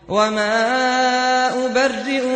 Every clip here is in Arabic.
وما أبرئ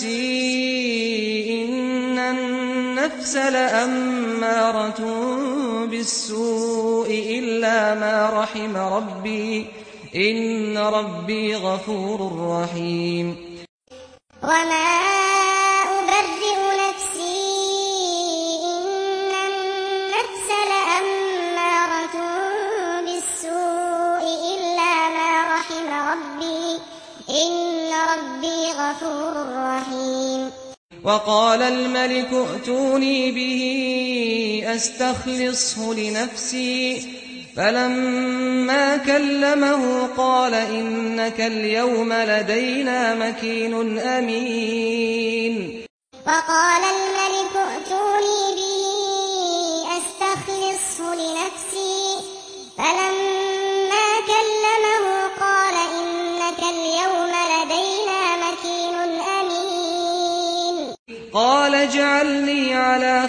نفسي إن النفس لأمارة بالسوء إلا ما رحم ربي إن ربي غفور رحيم وما أبرئ نفسي إن النفس لأمارة بالسوء إلا ما رحم ربي إن ربي غفور رحيم وقال الملك ائتوني به أستخلصه لنفسي فلما كلمه قال إنك اليوم لدينا مكين أمين وقال الملك ائتوني به أستخلصه لنفسي فلما كلمه قال إنك اليوم لدينا مكين أمين قال اجعلني على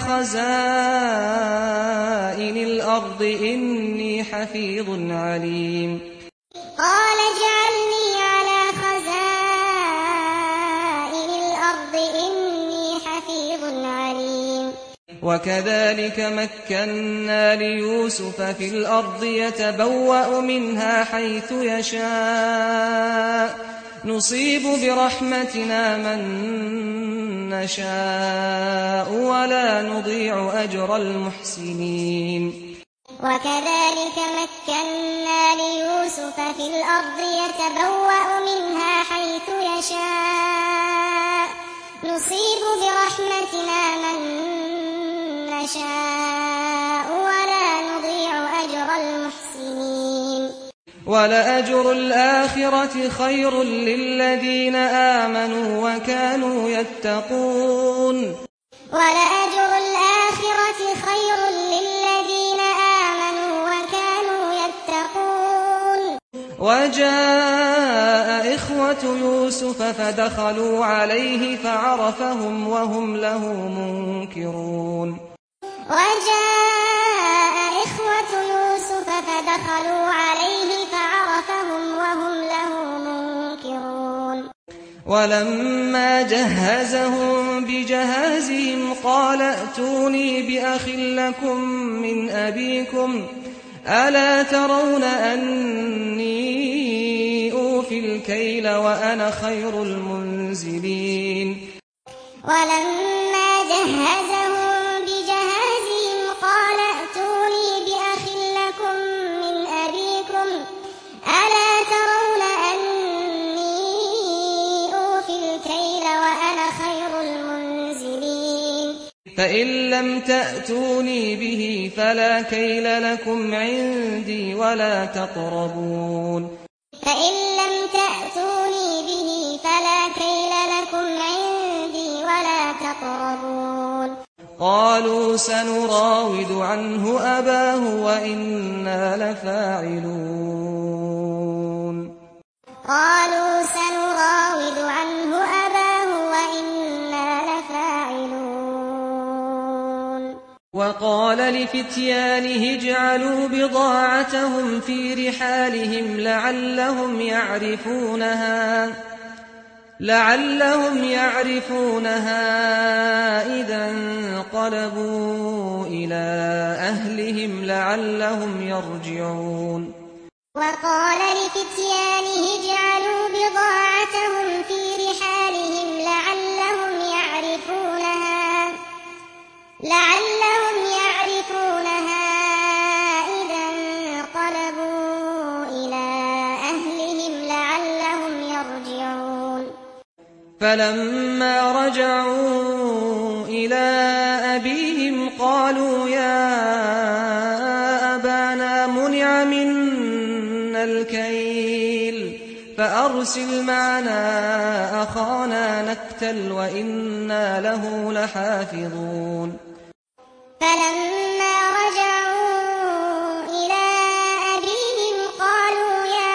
خزائن الأرض إني حفيظ عليم قال اجعلني على خزائن الأرض إني حفيظ عليم وكذلك مكنا ليوسف في الأرض يتبوأ منها حيث يشاء نصيب برحمتنا من نشاء ولا نضيع أجر المحسنين وكذلك مكنا ليوسف في الأرض يتبوأ منها حيث يشاء نصيب برحمتنا من نشاء ولا نضيع أجر المحسنين ولأجر الآخرة خير للذين آمنوا وكانوا يتقون ولأجر الآخرة خير للذين آمنوا وكانوا يتقون وجاء إخوة يوسف فدخلوا عليه فعرفهم وهم له منكرون وجاء إخوة يوسف فدخلوا عليه فعرفهم وهم له منكرون ولما جهزهم بجهازهم قال ائتوني بأخ لكم من أبيكم ألا ترون أني أوفي الكيل وأنا خير المنزلين ولما جهزهم بجهازهم قال ائتوني بأخ لكم من أبيكم ألا ترون أني أوفي الكيل وأنا خير المنزلين فإن لم تأتوني به فلا كيل لكم عندي ولا تقربون فإن لم تأتوني به فلا كيل لكم عندي ولا تقربون قالوا سنراود عنه أباه وإنا لفاعلون قالوا سنراود عنه أباه وإنا لفاعلون وقال لفتيانه اجعلوا بضاعتهم في رحالهم لعلهم يعرفونها إذا انقلبوا إلى أهلهم لعلهم يرجعون وقال لفتيانه اجعلوا بضاعتهم في رحالهم لعلهم يعرفونها إذا انقلبوا إلى أهلهم لعلهم يرجعون فلما رجعوا إلى أبيهم قالوا يا أبانا منع منا الكيل فأرسل معنا أخانا نكتل وإنا له لحافظون فلما رجعوا إلى أبيهم قالوا يا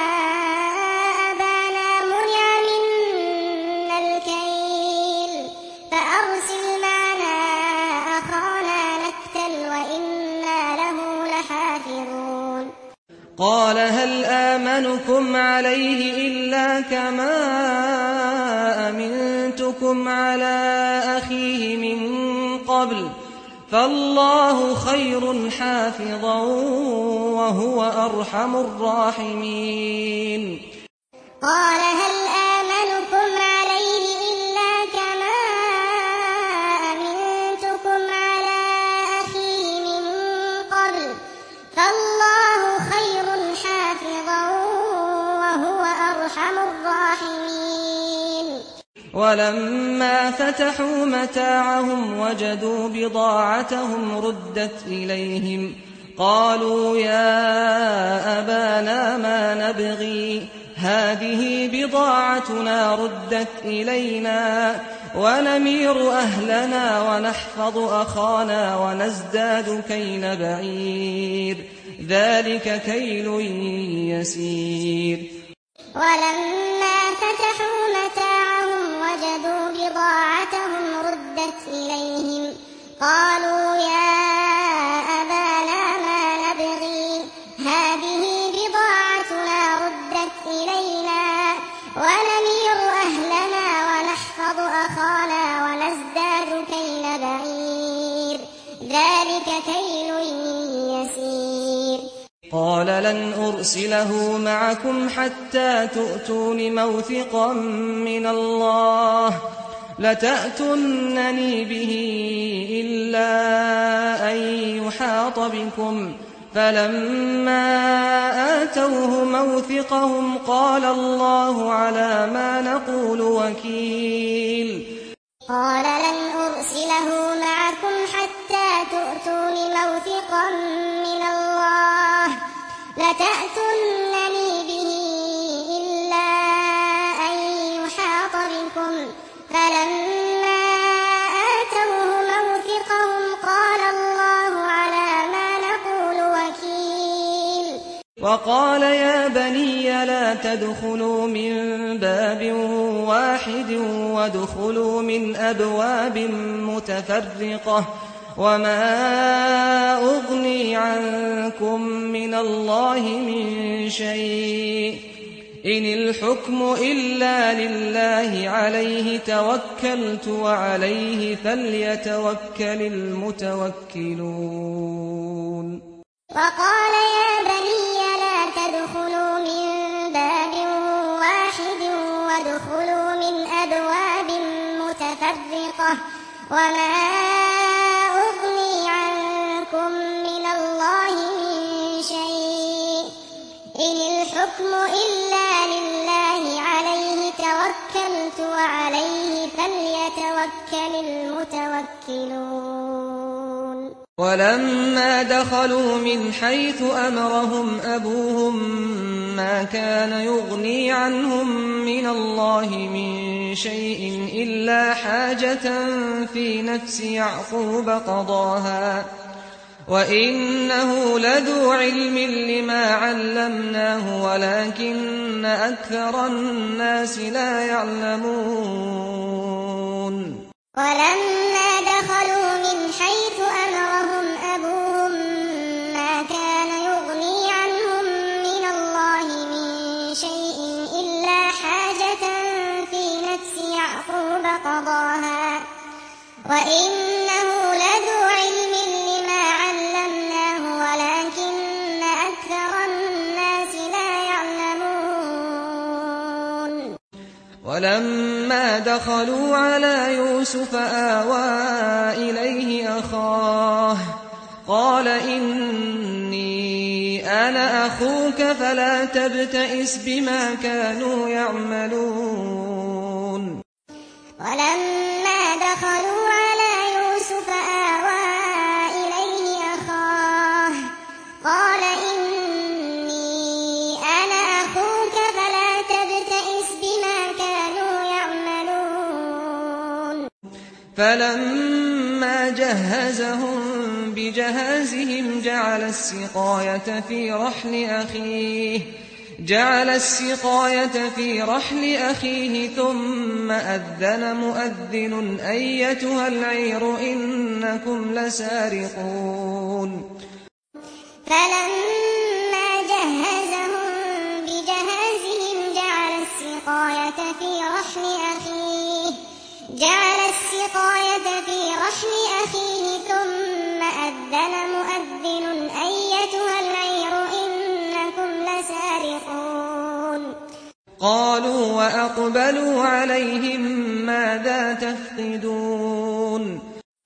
أبانا منع منا الكيل فأرسل معنا أخانا نكتل وإنا له لحافظون قال هل آمنكم آمنكم عليه إلا كما أمنتكم على أخيه من قبل فالله خير حافظا وهو أرحم الراحمين. قال هل آمنكم عليه إلا كما أمنتكم على أخيه من قبل فالله خير حافظا وهو أرحم الراحمين. ولما فتحوا متاعهم وجدوا بضاعتهم ردت إليهم قالوا يا أبانا ما نبغي هذه بضاعتنا ردت إلينا ونمير أهلنا ونحفظ أخانا ونزداد كيل بعير ذلك كيل يسير. ولما فتحوا متاعهم وجدوا بضاعتهم ردت إليهم قالوا يا أبانا ما نبغي هذه بضاعتنا ردت إلينا ونمير أهلنا ونحفظ أخانا ونزداد كيل بعير ذلك كيل يسير. قال لن أرسله معكم حتى تؤتون موثقا من الله لتأتونني به إلا أن يحاط بكم فلما آتوه موثقهم قال الله على ما نقول وكيل. قال لن أرسله معكم حتى تؤتون موثقا من الله لتأتونني به إلا أن يحاط بكم فلما آتوه موثقهم قال الله على ما نقول وكيل. وقال يا بني لا تدخلوا من باب واحد وادخلوا من أبواب متفرقة وما أغني عنكم من الله من شيء إن الحكم إلا لله عليه توكلت وعليه فليتوكل المتوكلون. وقال يا بني لا تدخلوا من باب واحد وادخلوا من أبواب متفرقة وما أغني عنكم من الله من شيء إن الحكم إلا لله عليه توكلت وعليه فليتوكل المتوكلون. ولما دخلوا من حيث أمرهم أبوهم ما كان يغني عنهم من الله من شيء إلا حاجة في نفس يعقوب قضاها وإنه لذو علم لما علمناه ولكن أكثر الناس لا يعلمون. ولما دخلوا من حيث أمرهم أبوهم ما كان يغني عنهم من الله من شيء إلا حاجة في نفس يعقوب قضاها وإنه لذو علم لما علمناه ولكن أكثر الناس لا يعلمون. ولما دخلوا على يوسف آوى إليه أخاه قال إني أنا أخوك فلا تبتئس بما كانوا يعملون. ولما دخلوا على يوسف آوى إليه أخاه قال إني أنا أخوك فلا تبتئس بما كانوا يعملون. فلما جهزهم بجهازهم جعل السقاية في رحل أخيه ثم أذن مؤذن أيتها العير إنكم لسارقون. فلما جهزهم بجهازهم في رحل أخيه ثم أذن مؤذن أيتها العير إنكم لسارقون قالوا وأقبلوا عليهم ماذا تفقدون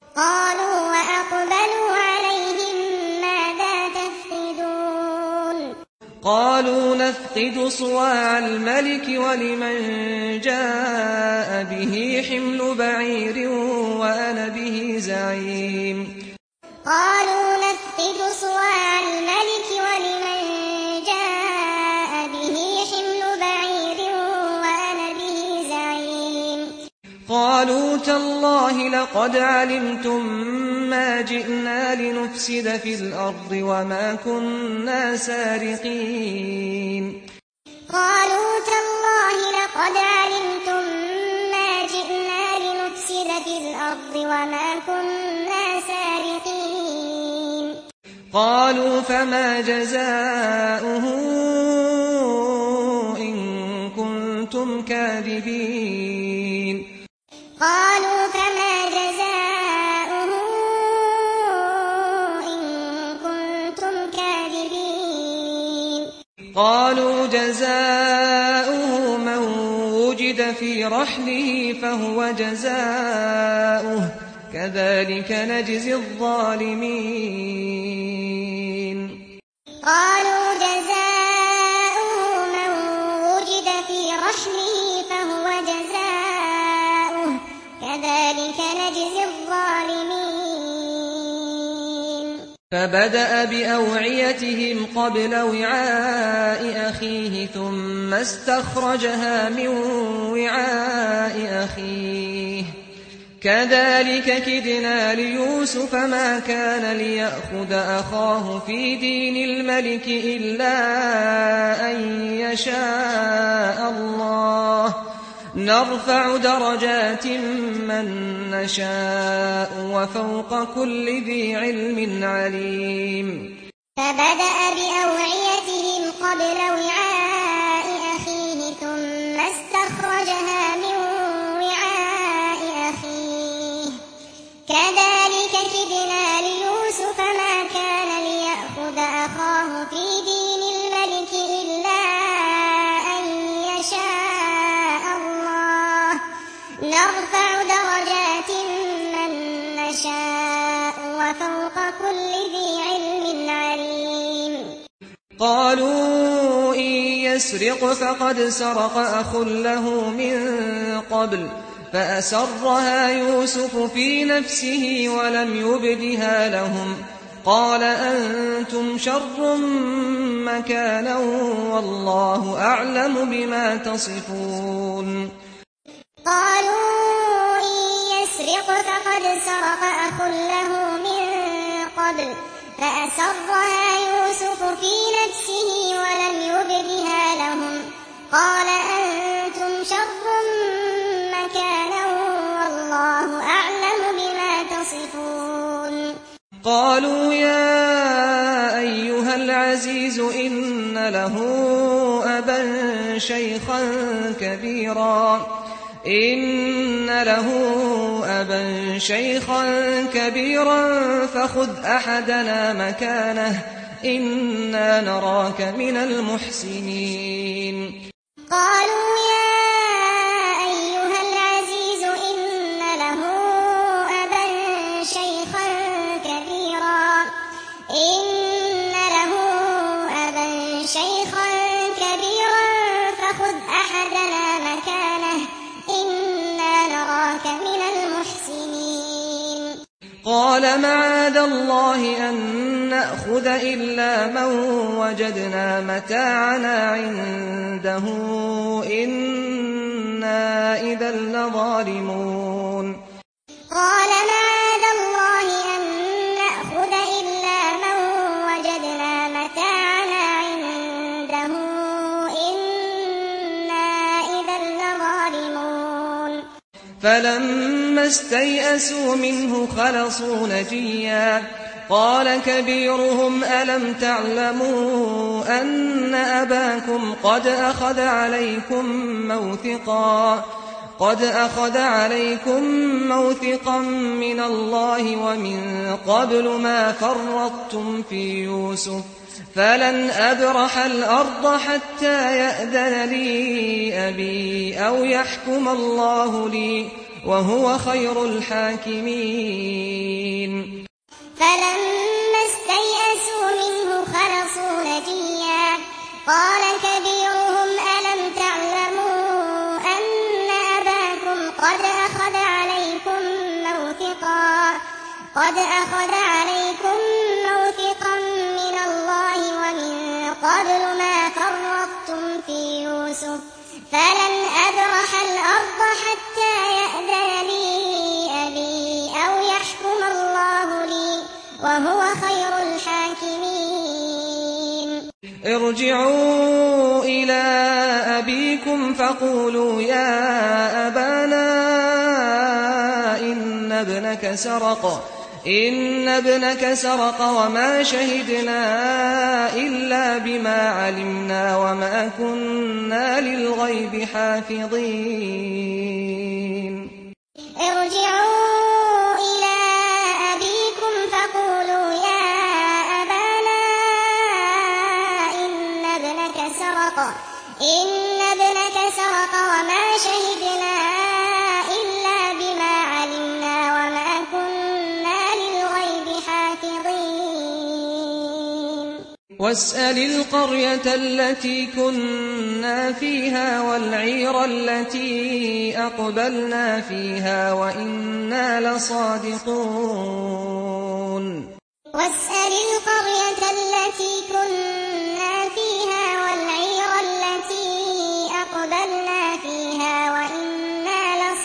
قالوا نفقد صواع الملك ولمن جاء به حمل بعير وأنا به زعيم قالوا نفقد صواع الملك ولمن جاء به حمل بعير وأنا به زعيم قالوا تالله لقد علمتم ما جئنا لنفسد في الأرض وما كنا سارقين قالوا تالله لقد علمتم ما جئنا لنفسد في الأرض وما كنا سارقين قالوا فما جزاؤه إن كنتم كاذبين قالوا فما جزاؤه إن كنتم كاذبين قالوا جزاؤه من وجد في رحله فهو جزاؤه كذلك نجزي الظالمين قالوا جزاؤه من وجد في رحله فهو جزاؤه كذلك نجزي الظالمين فبدأ بأوعيتهم قبل وعاء أخيه ثم استخرجها من وعاء أخيه كذلك كدنا ليوسف ما كان ليأخذ أخاه في دين الملك إلا أن يشاء الله نرفع درجات من نشاء وفوق كل ذي علم عليم فبدأ بأوعيتهم قبل وعاء أخيه ثم استخرجها من وعاء أخيه كذلك كدنا ليوسف ما كان ليأخذ أخاه في دين الملك إلا أن يشاء الله نرفع درجات من نشاء وفوق كل ذي علم عليم قالوا إن يسرق فقد سرق أخ له من قبل فأسرها يوسف في نفسه ولم يبدها لهم قال أنتم شر مكانا والله أعلم بما تصفون قالوا إن يسرق فقد سرق أخ له من قبل فأسرها يوسف في نفسه ولم يبدها لهم قال أنتم شر مكانا والله أعلم بما تصفون قالوا يا أيها العزيز إن له أبا شيخا كبيرا فخذ أحدنا مكانه إنا نراك من المحسنين قالوا يا أيها العزيز إن له أبا شيخا كبيرا فخذ أحدنا مكانه إنا نراك من المحسنين قال معاذ الله أن نأخذ إلا من وجدنا متاعنا عنده إنا إذا لظالمون قال معاذ الله أن نأخذ إلا من وجدنا متاعنا عنده إنا إذا لظالمون فلما استيئسوا منه خلصوا نجيا قال كبيرهم ألم تعلموا أن أباكم قد أخذ عليكم موثقا من الله ومن قبل ما فرطتم في يوسف فلن أبرح الأرض حتى يأذن لي أبي أو يحكم الله لي وهو خير الحاكمين. فلما استيئسوا منه خلصوا نجيا قال كبيرهم ألم تعلموا أن أباكم قد أخذ عليكم موثقا من الله ومن قبل ما فرطتم في يوسف فلن أبرح الأرض حتى يأذن لي أبي أو يحكم الله لي وهو خير الحاكمين. ارجعوا إلى أبيكم فقولوا يا أبانا إن ابنك سرق وما شهدنا إلا بما علمنا وما كنا للغيب حافظين. ارجعوا إلى أبيكم فقولوا يا أبانا إن ابنك سرق وما شهدنا إلا بما علمنا وما كنا للغيب حافظين. واسأل القرية التي كنا فيها والعير التي أقبلنا فيها وإنا لصادقون. واسأل القرية التي كنا فيها والعير التي أقبلنا فيها وإنا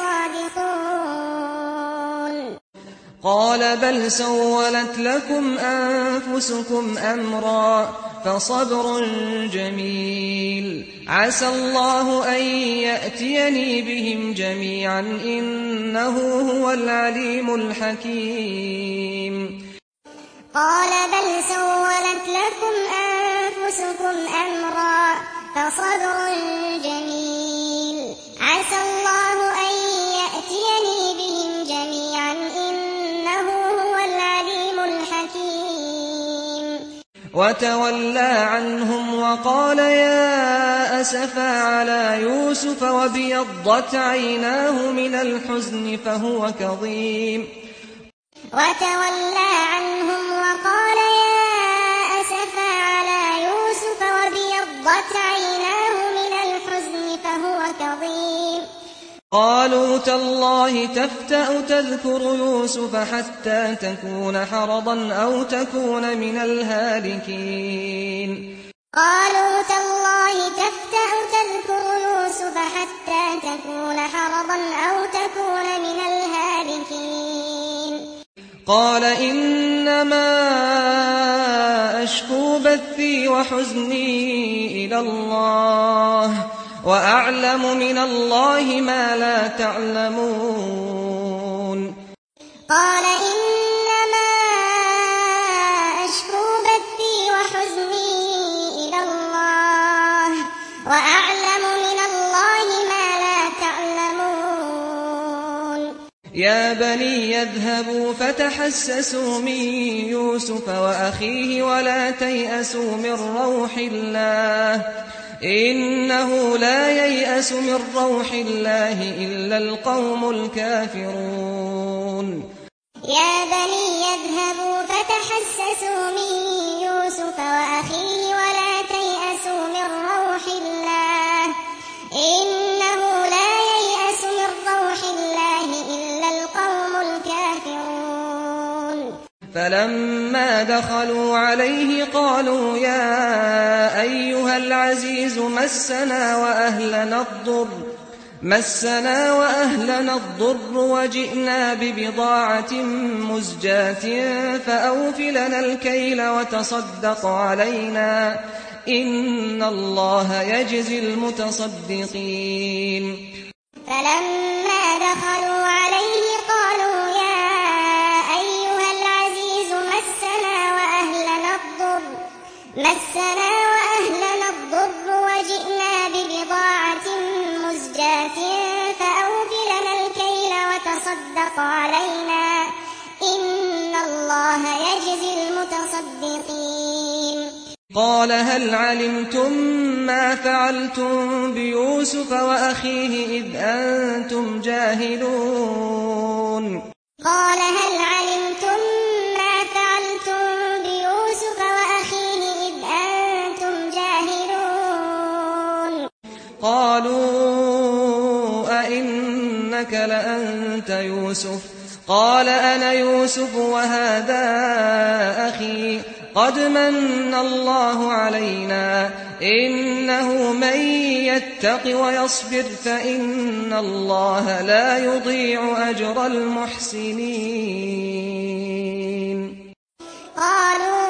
لصادقون. قال بل سولت لكم أنفسكم أمرا فصبر جميل عسى الله أن يأتيني بهم جميعا إنه هو العليم الحكيم. قال بل سولت لكم أنفسكم أمرا فصبر جميل عسى الله أن يأتيني بهم جميعا إنه هو العليم الحكيم. وتولى عنهم وقال يا أسفا على يوسف وابيضت عيناه من الحزن فهو كظيم. وتولى عنهم وقال يا أسفا على يوسف وابيضت عيناه من الحزن فهو كظيم. قالوا تالله تفتأ تذكر يوسف حتى تكون حرضا أو تكون من الهالكين. قالوا تالله تفتأ تذكر يوسف حتى تكون حرضا أو تكون من الهالكين. قال إنما أشكو بثي وحزني إلى الله وأعلم من الله ما لا تعلمون. قال إنما أشكو بثي وحزني إلى الله وأعلم من الله ما لا تعلمون. يا بني يذهبوا فتحسسوا من يوسف وأخيه ولا تيأسوا من روح الله إنه لا ييأس من روح الله إلا القوم الكافرون. يا بني يذهبوا فتحسسوا من يوسف وأخيه ولا تيأسوا من روح الله إنه لا ييأس من روح الله إلا القوم الكافرون. فلما دخلوا عليه قالوا يا أيها العزيز مسنا وأهلنا الضر وجئنا ببضاعة مزجاة فأوف لنا الكيل وتصدق علينا إن الله يجزي المتصدقين. فلما دخلوا عليه قالوا يا أيها العزيز مسنا وأهلنا الضر شاة فأوف لنا الكيل وتصدق علينا إن الله يجزي المتصدقين قال هل علمتم ما فعلتم بيوسف وأخيه إذ أنتم جاهلون قال هل علمتم ما فعلتم بيوسف وأخيه إذ أنتم جاهلون قالوا أئنك لأنت يوسف قال أنا يوسف وهذا أخي قد من الله علينا إنه من يتق ويصبر فإن الله لا يضيع أجر المحسنين قالوا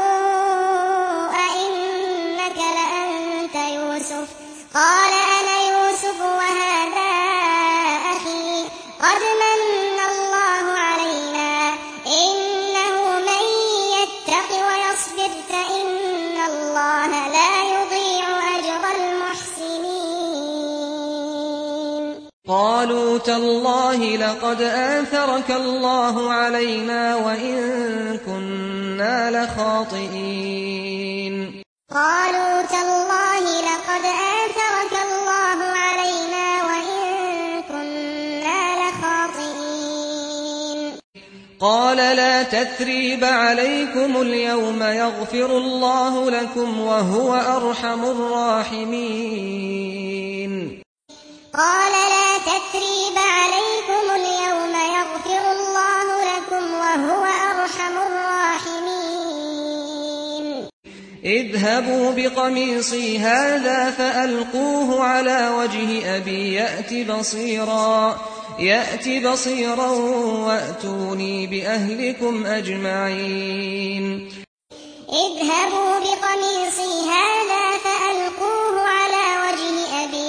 أئنك لأنت يوسف قال أنا يوسف وهذا أخي قد من الله علينا إنه من يتق ويصبر فإن الله لا يضيع أجر المحسنين قالوا تالله لقد آثرك الله علينا وإن كنا لخاطئين قالوا تالله لقد آثرك الله علينا وإن كنا لخاطئين قال لا تثريب عليكم اليوم يغفر الله لكم وهو أرحم الراحمين قال لا تثريب عليكم اليوم يغفر الله لكم وهو أرحم الراحمين اذهبوا بقميصي هذا فألقوه على وجه أبي يأت بصيرا وأتوني بأهلكم أجمعين اذهبوا بقميصي هذا فألقوه على وجه أبي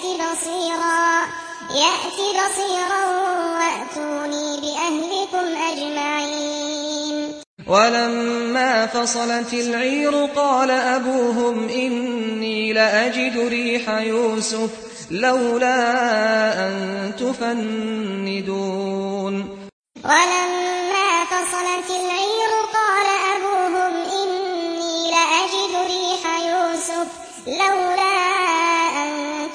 يأت بصيرا وأتوني بأهلكم أجمعين ولما فصلت العير قال أبوهم إني لأجد ريح يوسف لولا أن تفندون ولما فصلت العير قال أبوهم إني لأجد ريح يوسف لولا أن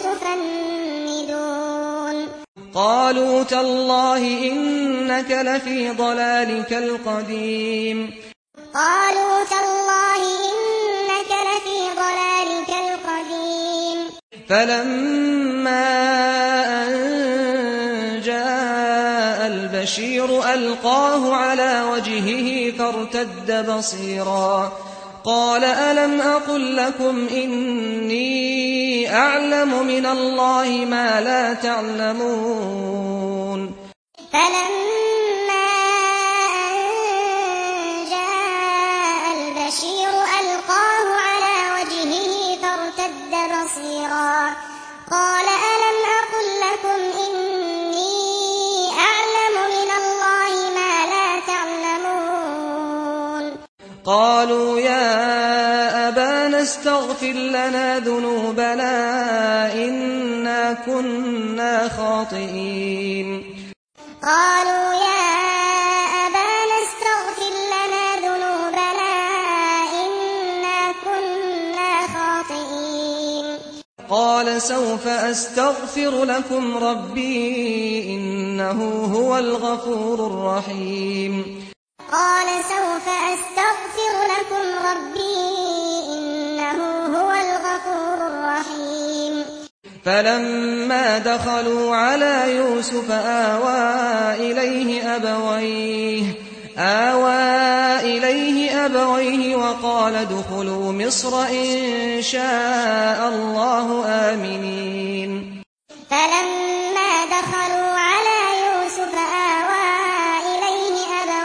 تفندون قالوا تالله إنك لفي ضلالك القديم قالوا تالله إنك لفي ضلالك القديم فلما أن جاء البشير ألقاه على وجهه فارتد بصيرا قال ألم أقل لكم إني أعلم من الله ما لا تعلمون فلما أن جاء البشير ألقاه على وجهه فارتد بصيرا قال ألم أقل لكم إني أعلم من الله ما لا تعلمون قالوا يا أبانا استغفر لنا ذنوبنا إنا كنا خاطئين قالوا يا أبانا استغفر لنا ذنوبنا إنا كنا خاطئين قال سوف أستغفر لكم ربي إنه هو الغفور الرحيم قال سوف أستغفر لكم ربي إنه هو الغفور الرحيم فلما دخلوا على يوسف آوى إليه أبويه وقال ادخلوا مصر إن شاء الله آمنين فلما دخلوا على يوسف آوى إليه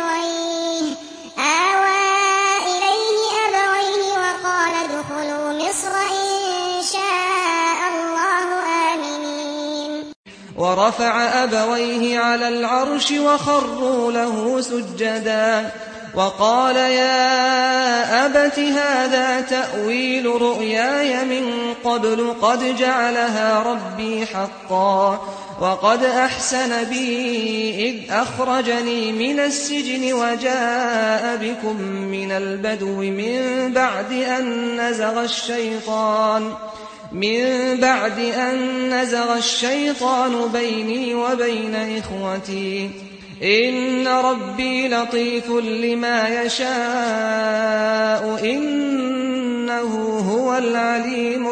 أبويه وقال ادخلوا مصر إن شاء الله آمنين ورفع أبويه على العرش وخروا له سجدا وقال يا أبت هذا تأويل رؤياي من قبل قد جعلها ربي حقا وقد أحسن بي إذ أخرجني من السجن وجاء بكم من البدو من بعد أن نزغ الشيطان بيني وبين إخوتي إن ربي لطيف لما يشاء إنه هو العليم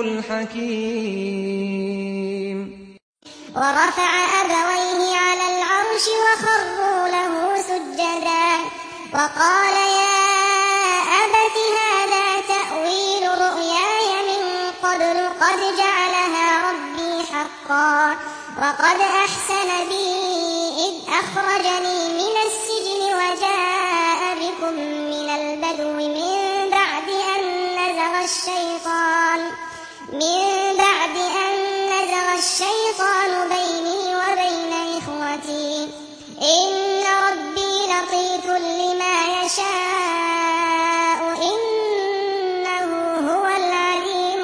الحكيم. ورفع أبويه على العرش وخروا له سجدا وقال يا أبت هذا تأويل رؤياي من قبل قد جعلها ربي حقا وقد أحسن بي إذ أخرجني من السجن وجاء بكم من البدو من بعد أن نزغ الشيطان بيني وبين إخوتي إن ربي لطيف لما يشاء إنه هو العليم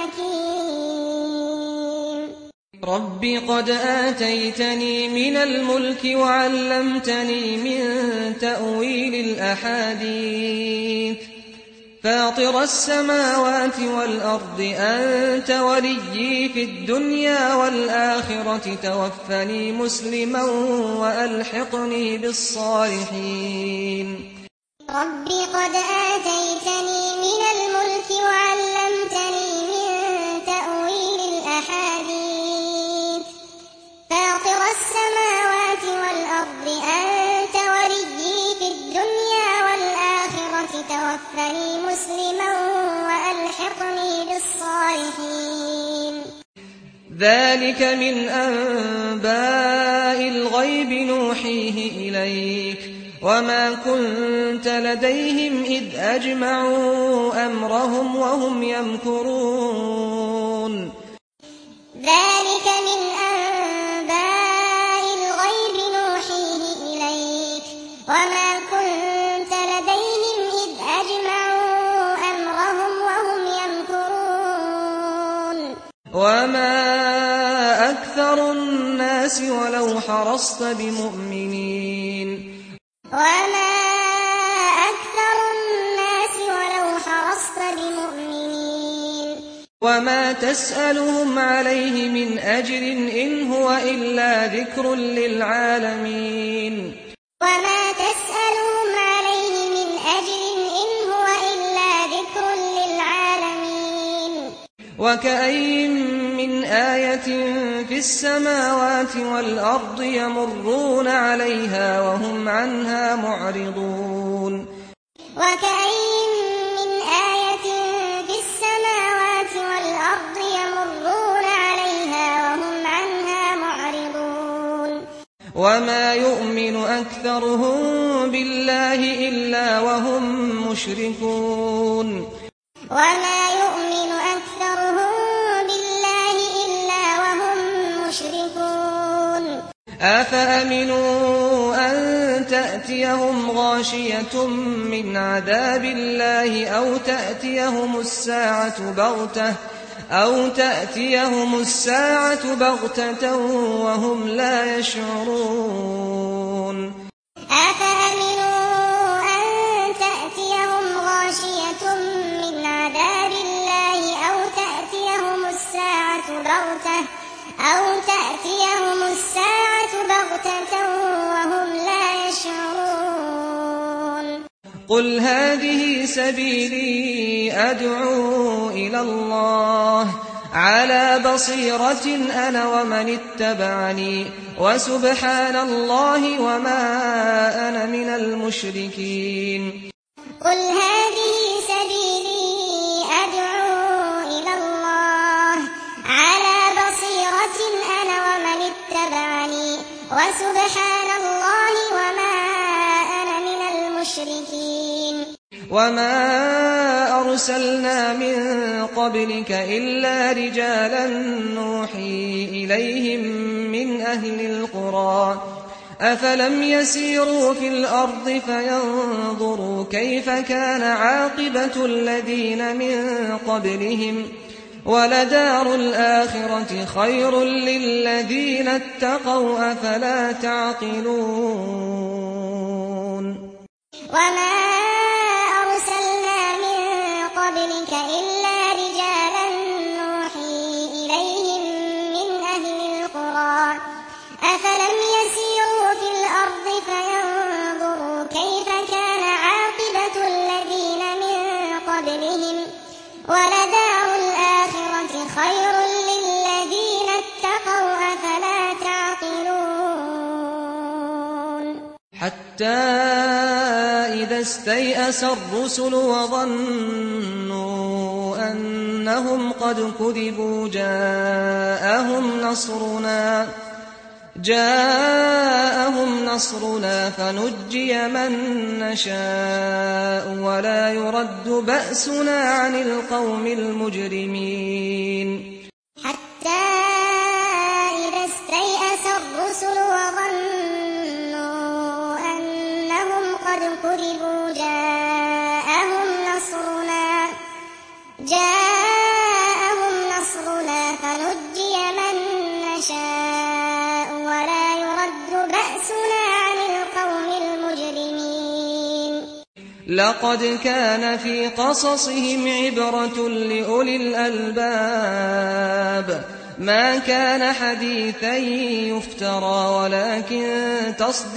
الحكيم. رب قد آتيتني من الملك وعلمتني من تأويل الأحاديث فاطر السماوات والأرض أنت وليي في الدنيا والآخرة توفني مسلما وألحقني بالصالحين. رب قد آتيتني من الملك وعلمتني من تأويل الأحاديث فاطر السماوات والأرض أنت وليي في الدنيا والآخرة توفني مسلما وألحقني بالصالحين. ذلك من أنباء الغيب نوحيه إليك وما كنت لديهم إذ أجمعوا أمرهم وهم يمكرون. ذلك من أنباء الغيب نوحيه إليك وما كنت لديهم إذ أجمعوا أمرهم وهم يمكرون. وما أكثر الناس ولو حرصت بمؤمنين. وما أكثر الناس ولو حرصت بمؤمنين. وما تسألهم عليه من أجر إن هو إلا ذكر للعالمين. وما تسألهم عليه من أجر إن هو إلا ذكر للعالمين. وكأين من آية في السماوات والأرض يمرون عليها وهم عنها معرضون. وكأين من آية في السماوات والأرض يمرون عليها وهم عنها معرضون. وما يؤمن أكثرهم بالله إلا وهم مشركون. وما يؤمن أكثرهم بالله إلا وهم مشركون. أفأمنوا أن تأتيهم غاشية من عذاب الله أو تأتيهم الساعة بغتة وهم لا يشعرون. أفأمنوا أن تأتيهم غاشية من عذاب الله أو تأتيهم الساعة بغتة وهم لا يشعرون. قل هذه سبيلي أدعو إلى الله على بصيرة أنا ومن اتبعني وسبحان الله وما أنا من المشركين. قل هذه سبيلي أدعو إلى الله على بصيرة أنا ومن اتبعني وسبحان الله وما أنا من المشركين. وما أرسلنا من قبلك إلا رجالا نوحي إليهم من أهل القرى أفلم يسيروا في الأرض فينظروا كيف كان عاقبة الذين من قبلهم ولدار الآخرة خير للذين اتقوا أفلا تعقلون وما أرسلنا من قبلك إلا رجالا نوحي إليهم من أهل القرى أفلم يسيروا في الأرض فينظروا كيف كان عاقبة الذين من قبلهم ولدار الآخرة خير للذين اتقوا أفلا تعقلون حتى إذا استيأس الرسل وظنوا أنهم قد كذبوا جاءهم نصرنا فنجي من نشاء ولا يرد بأسنا عن القوم المجرمين حتى إذا استيأس الرسل وظنوا أنهم قد كذبوا جاءهم نصرنا فنجي من نشاء ولا يرد بأسنا عن القوم المجرمين لقد كان في قصصهم عبرة لأولي الألباب ما كان حديثا يفترى ولكن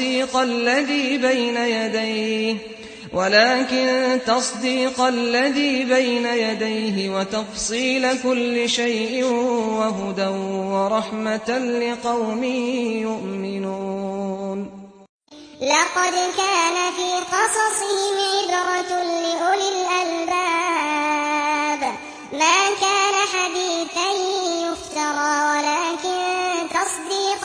تصديق الذي بين يديه وتفصيل كل شيء وهدى ورحمة لقوم يؤمنون لقد كان في قصصهم عبرة لأولي الألباب ما كان حديثا يفترى ولكن تصديق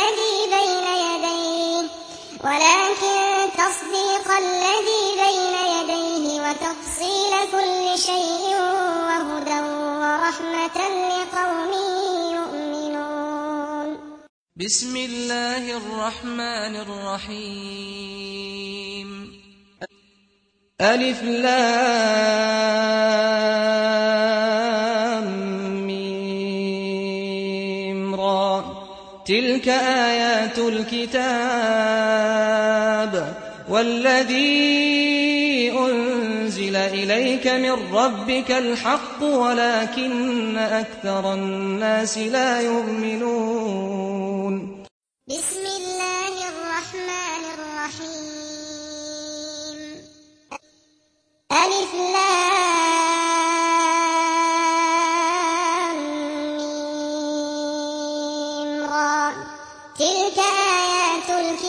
الذي بين يديه وتفصيل كل شيء وهدى ورحمة لقوم يؤمنون بسم الله الرحمن الرحيم ألف لام ميم را تلك آيات الكتاب والذي أنزل إليك من ربك الحق ولكن أكثر الناس لا يؤمنون بسم الله الرحمن الرحيم ألف لام ميم را تلك آيات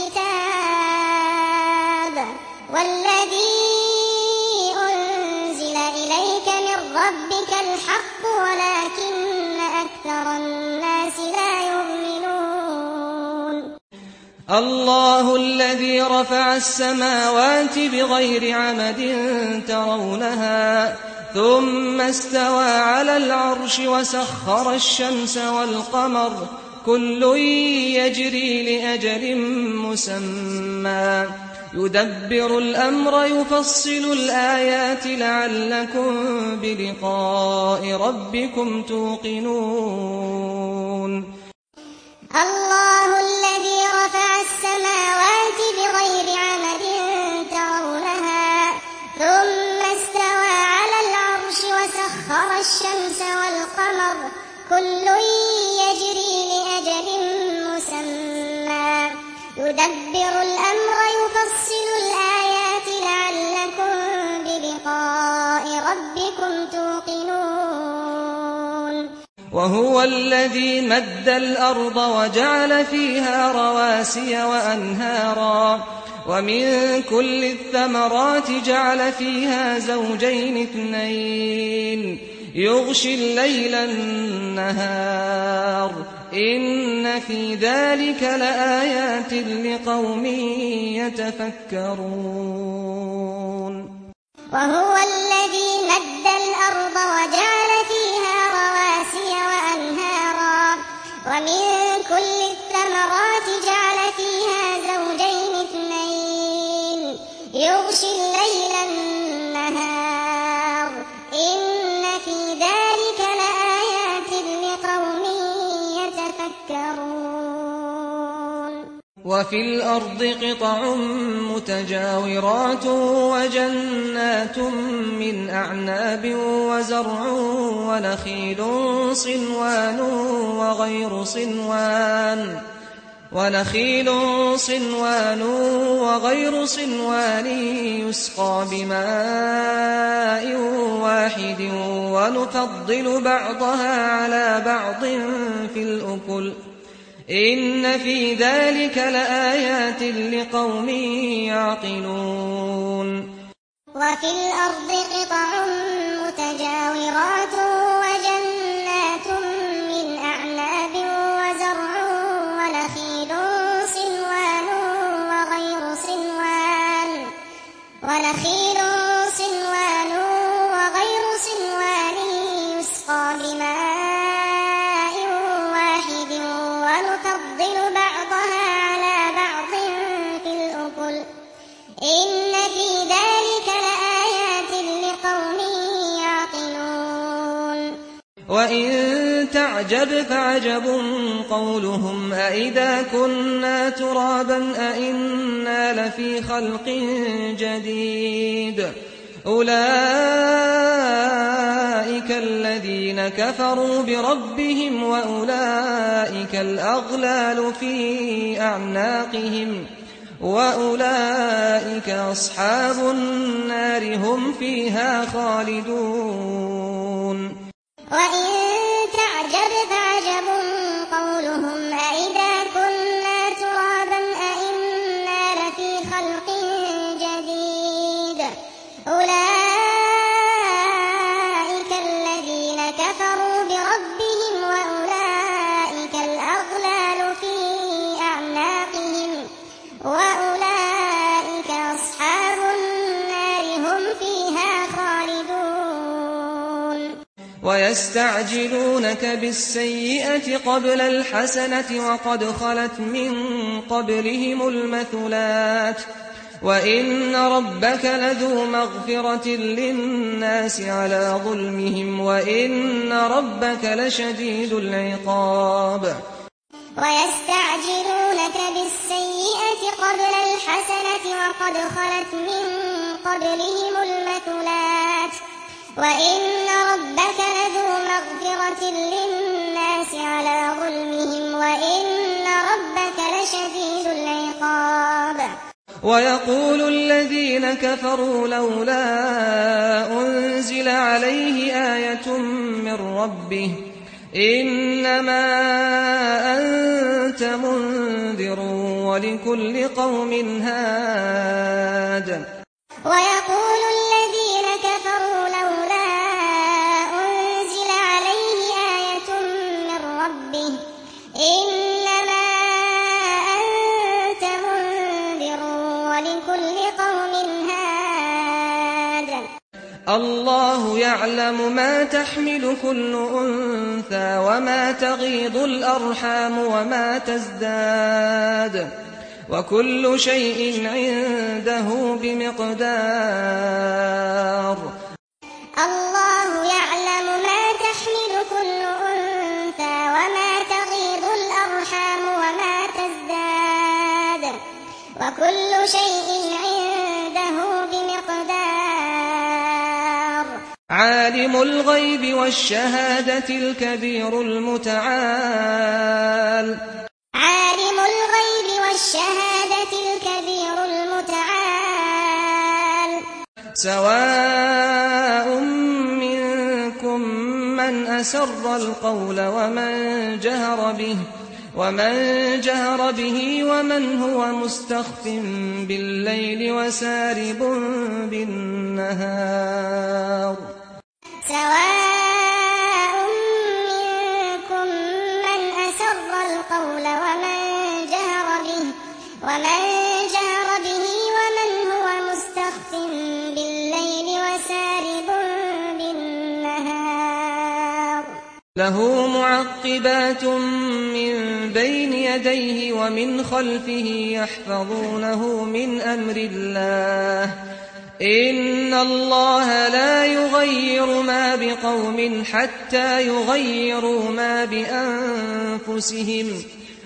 الكتاب والذي أنزل إليك من ربك الحق ولكن أكثر الناس لا يؤمنون الله الذي رفع السماوات بغير عمد ترونها ثم استوى على العرش وسخر الشمس والقمر كل يجري لأجل مسمى يدبر الأمر يفصل الآيات لعلكم بلقاء ربكم توقنون الله الذي رفع السماوات بغير عمد ترونها ثم استوى على العرش وسخر الشمس والقمر كل يجري لأجل مسمى يدبر الأمر يفصل الآيات لعلكم بلقاء ربكم توقنون وهو الذي مد الأرض وجعل فيها رواسي وأنهارا ومن كل الثمرات جعل فيها زوجين اثنين يغشي الليل النهار إن في ذلك لآيات لقوم يتفكرون وهو الذي مد الأرض وجعل فيها رواسي وأنهارا ومن كل الثمرات جعل فيها زوجين وفي الأرض قطع متجاورات وجنات من أعناب وزرع ونخيل صنوان وغير صنوان يسقى بماء واحد ونفضل بعضها على بعض في الأكل إن في ذلك لآيات لقوم يعقلون وفي الأرض قطع متجاورات وجنات من أعناب وزرع ونخيل صنوان وغير صنوان يسقى بماء واحد ونفضل بعضها على بعض في الأكل إن في ذلك لآيات لقوم يعقلون وإن تعجب فعجب قولهم أإذا كنا ترابا أإنا لفي خلق جديد أولئك الذين كفروا بربهم وأولئك الأغلال في أعناقهم وأولئك أصحاب النار هم فيها خالدون وإن تعجب فعجب قولهم أإذا كنا ترابا أإنا لفي خلق جديد أولئك الذين كفروا بربهم وأولئك الأغلال في أعناقهم وأولئك أصحاب النار هم فيها خالدون ويستعجلونك بالسيئة قبل الحسنة وقد خلت من قبلهم المثلات وإن ربك لذو مغفرة للناس على ظلمهم وإن ربك لشديد العقاب ويستعجلونك بالسيئة قبل الحسنة وقد خلت من قبلهم المثلات وإن ربك لذو مغفرة للناس على ظلمهم وإن ربك لشديد العقاب ويقول الذين كفروا لولا أنزل عليه آية من ربه إنما أنت منذر ولكل قوم هاد ويقول الذين كفروا لولا أنزل عليه آية من ربه إنما أنت منذر ولكل قوم هاد الله يعلم ما تحمل كل أنثى وما تغيض الأرحام وما تزداد وكل شيء عنده بمقدار الله يعلم ما تحمل كل أنثى وما تغيض الأرحام وما تزداد وكل شيء عنده بمقدار عالم الغيب والشهادة الكبير المتعال عالم الغيب والشهادة الكبير المتعال سواء منكم من أسر القول ومن جهر به ومن هو مستخف بالليل وسارب بالنهار سواء منكم من أسر القول ومن جهر به ومن هو مستخف بالليل وسارب بالنهار له معقبات من بين يديه ومن خلفه يحفظونه من أمر الله إن الله لا يغير ما بقوم حتى يغيروا ما بأنفسهم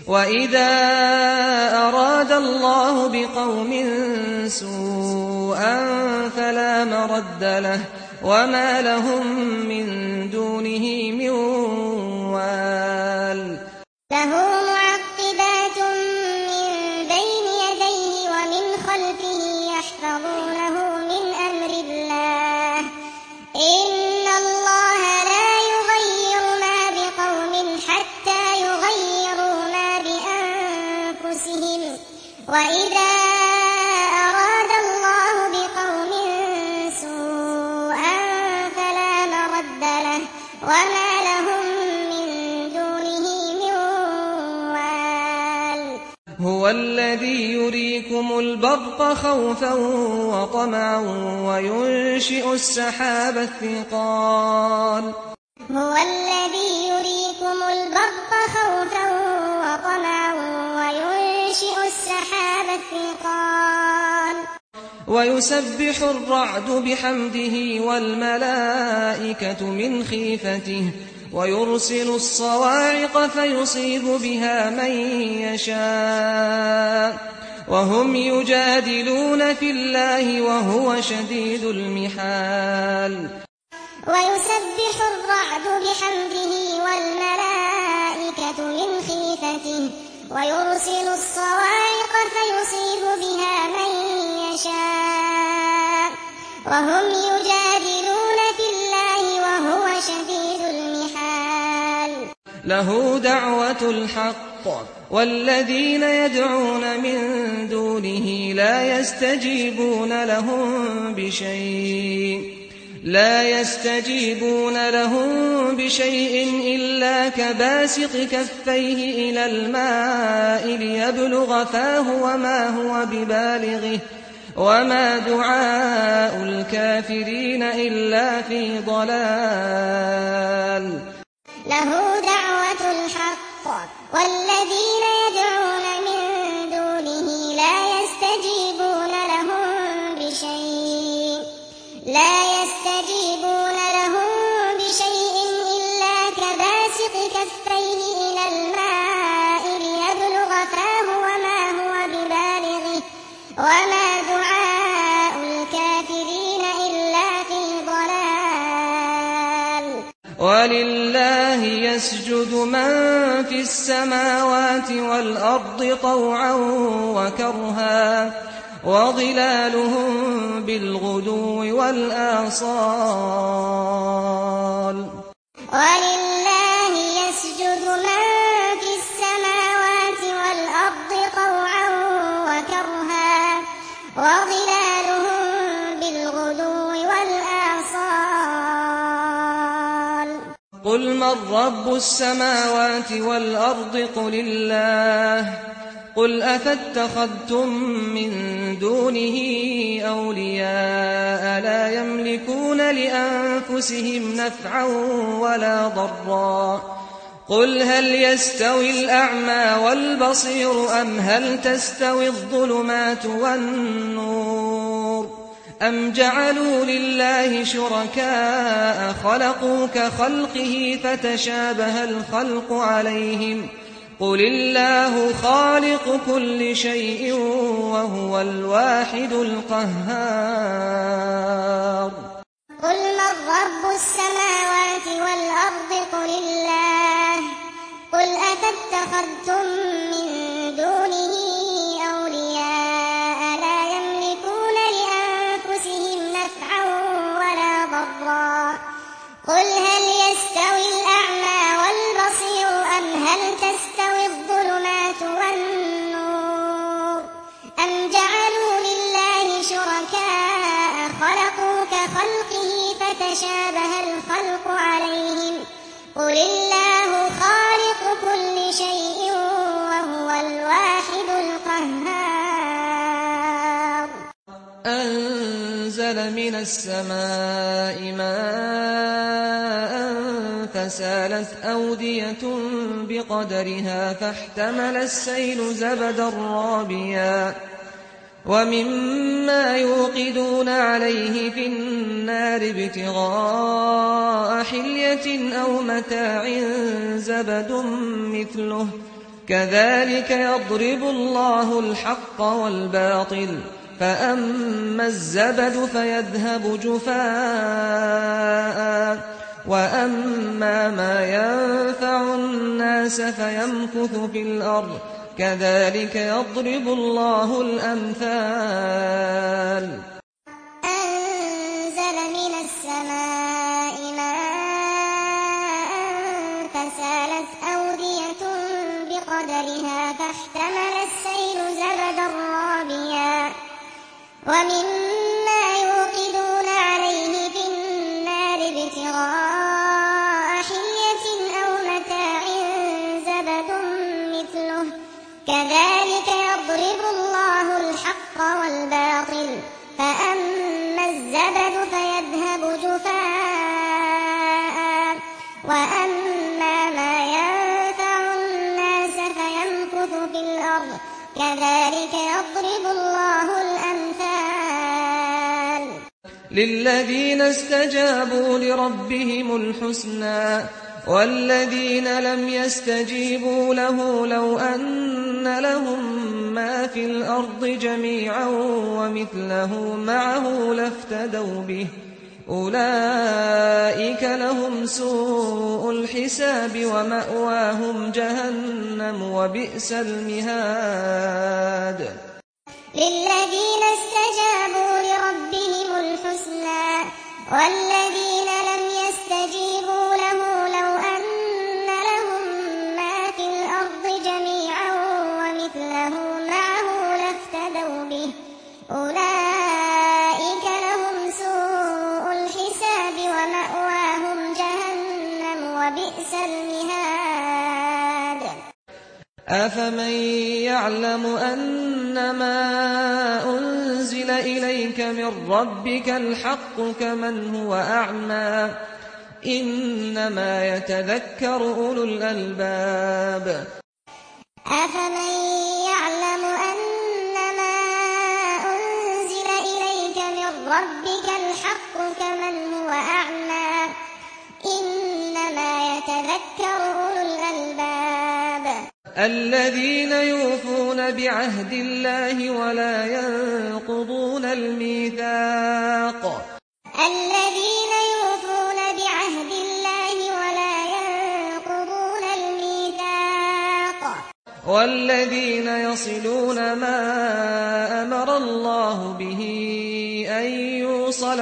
وَإِذَا أَرَادَ اللَّهُ بِقَوْمٍ سُوءًا فَلَا مَرَدَّ لَهُ وَمَا لَهُم مِّن دُونِهِ مِن وَالٍ لَهُ مُعَقِّبَاتٌ مِّن بَيْنِ يَدَيْهِ وَمِنْ خَلْفِهِ يَحْفَظُونَهُ مِنْ أَمْرِ اللَّهِ إِنَّ اللَّهَ لَا يُغَيِّرُ مَا بِقَوْمٍ حَتَّى يُغَيِّرُوا مَا بِأَنفُسِهِمْ وَإِذَا أَرَادَ اللَّهُ بِقَوْمٍ سُوءًا فَلَا مَرَدَّ لَهُ وَمَا لَهُم مِّن دُونِهِ مِن وَالٍ هُوَ الَّذِي يُرِيكُمُ الْبَرْقَ خَوْفًا وَطَمَعًا وَيُنشِئُ السَّحَابَ الثِّقَالَ هُوَ الَّذِي يُرِيكُمُ الْبَرْقَ خَوْفًا وَطَمَعًا وَيُنشِئُ السَّحَابَ الثِّقَالَ وَيُسَبِّحُ الرَّعْدُ بِحَمْدِهِ وَالْمَلَائِكَةُ مِنْ خِيفَتِهِ وَيُرْسِلُ الصَّوَاعِقَ فَيُصِيبُ بِهَا مَن يَشَاءُ وَهُمْ يُجَادِلُونَ فِي اللَّهِ وَهُوَ شَدِيدُ الْمِحَالِ وَيُسَبِّحُ الرَّعْدُ بِحَمْدِهِ وَالْمَلَائِكَةُ مِنْ خِيفَتِهِ وَيُرْسِلُ الصَّوَاعِقَ فَيُصِيبُ بِهَا مَن يَشَاءُ وَهُمْ يُجَادِلُونَ فِي اللَّهِ وَهُوَ شَدِيدُ الْمِحَالِ لَهُ دَعْوَةُ الْحَقِّ وَالَّذِينَ يَدْعُونَ مِن دُونِهِ لا يستجيبون لهم بشيء إلا كباسط كفيه إلى الماء ليبلغ فاه وما هو ببالغه وما دعاء الكافرين إلا في ضلال له دعوة الحق والذين يدعون من دونه لا يستجيبون لهم بشيء إلا كباسط كفيه إلى الماء ليبلغ فاه وما هو ببالغه وما دعاء الكافرين إلا في ضلال ولله يسجد من في السماوات والأرض طوعا وكرها وظلالهم بالغدو والآصال ولله يسجد من في السماوات والأرض طوعا وكرها وظلالهم بالغدو والآصال قل من رب السماوات والأرض قل الله قل أفاتخذتم من دونه أولياء لا يملكون لأنفسهم نفعا ولا ضرا قل هل يستوي الأعمى والبصير أم هل تستوي الظلمات والنور أم جعلوا لله شركاء خلقوا كخلقه فتشابه الخلق عليهم قل الله خالق كل شيء وهو الواحد القهار قل من رب السماوات والأرض قل الله قل أفاتخذتم من دونه أولياء لا يملكون لأنفسهم نفعا ولا ضرا قل هل يستوي الأعمى والبصير أم هل تستوي الظلمات والنور أم جعلوا لله شركاء خلقوا كخلقه فتشابه الخلق عليهم قل الله خالق كل شيء وهو الواحد القهار أنزل من السماء ماء فسالت أودية بقدرها فاحتمل السيل زبدا رابيا ومما يوقدون عليه في النار ابتغاء حلية أو متاع زبد مثله كذلك يضرب الله الحق والباطل فأما الزبد فيذهب جفاء وأما ما ينفع الناس فيمكث في الأرض كذلك يضرب الله الأمثال. أنزل من السماء ماء فسالت أودية بقدرها فاحتمل السيل زبدا رابيا ومما يوقدون عليه في النار ابتغاء حلية أو متاع زبد مثله كذلك يضرب الله الحق والباطل فأما الزبد فيذهب جفاء وأما ما ينفع الناس فيمكث في الأرض كذلك يضرب الله الأمثال. للذين استجابوا لربهم الحسنى والذين لم يستجيبوا له لو أن لهم ما في الأرض جميعا ومثله معه لافتدوا به أولئك لهم سوء الحساب ومأواهم جهنم وبئس المهاد. للذين استجابوا لربهم الحسنى والذين لم يستجيبوا له لو أن لهم ما في الأرض جميعا ومثله معه لافتدوا به أولئك لهم سوء الحساب ومأواهم جهنم وبئس المهاد. أفمن يعلم أنما أنزل إليك من ربك الحق كمن هو أعمى إنما يتذكر أولو الألباب. أفمن يعلم أنما أنزل إليك من ربك الحق كمن هو أعمى إنما يتذكر أولو الألباب. الذين يوفون بعهد الله ولا ينقضون الميثاق. الذين يوفون بعهد الله ولا ينقضون الميثاق. والذين يصلون ما أمر الله به أن يوصل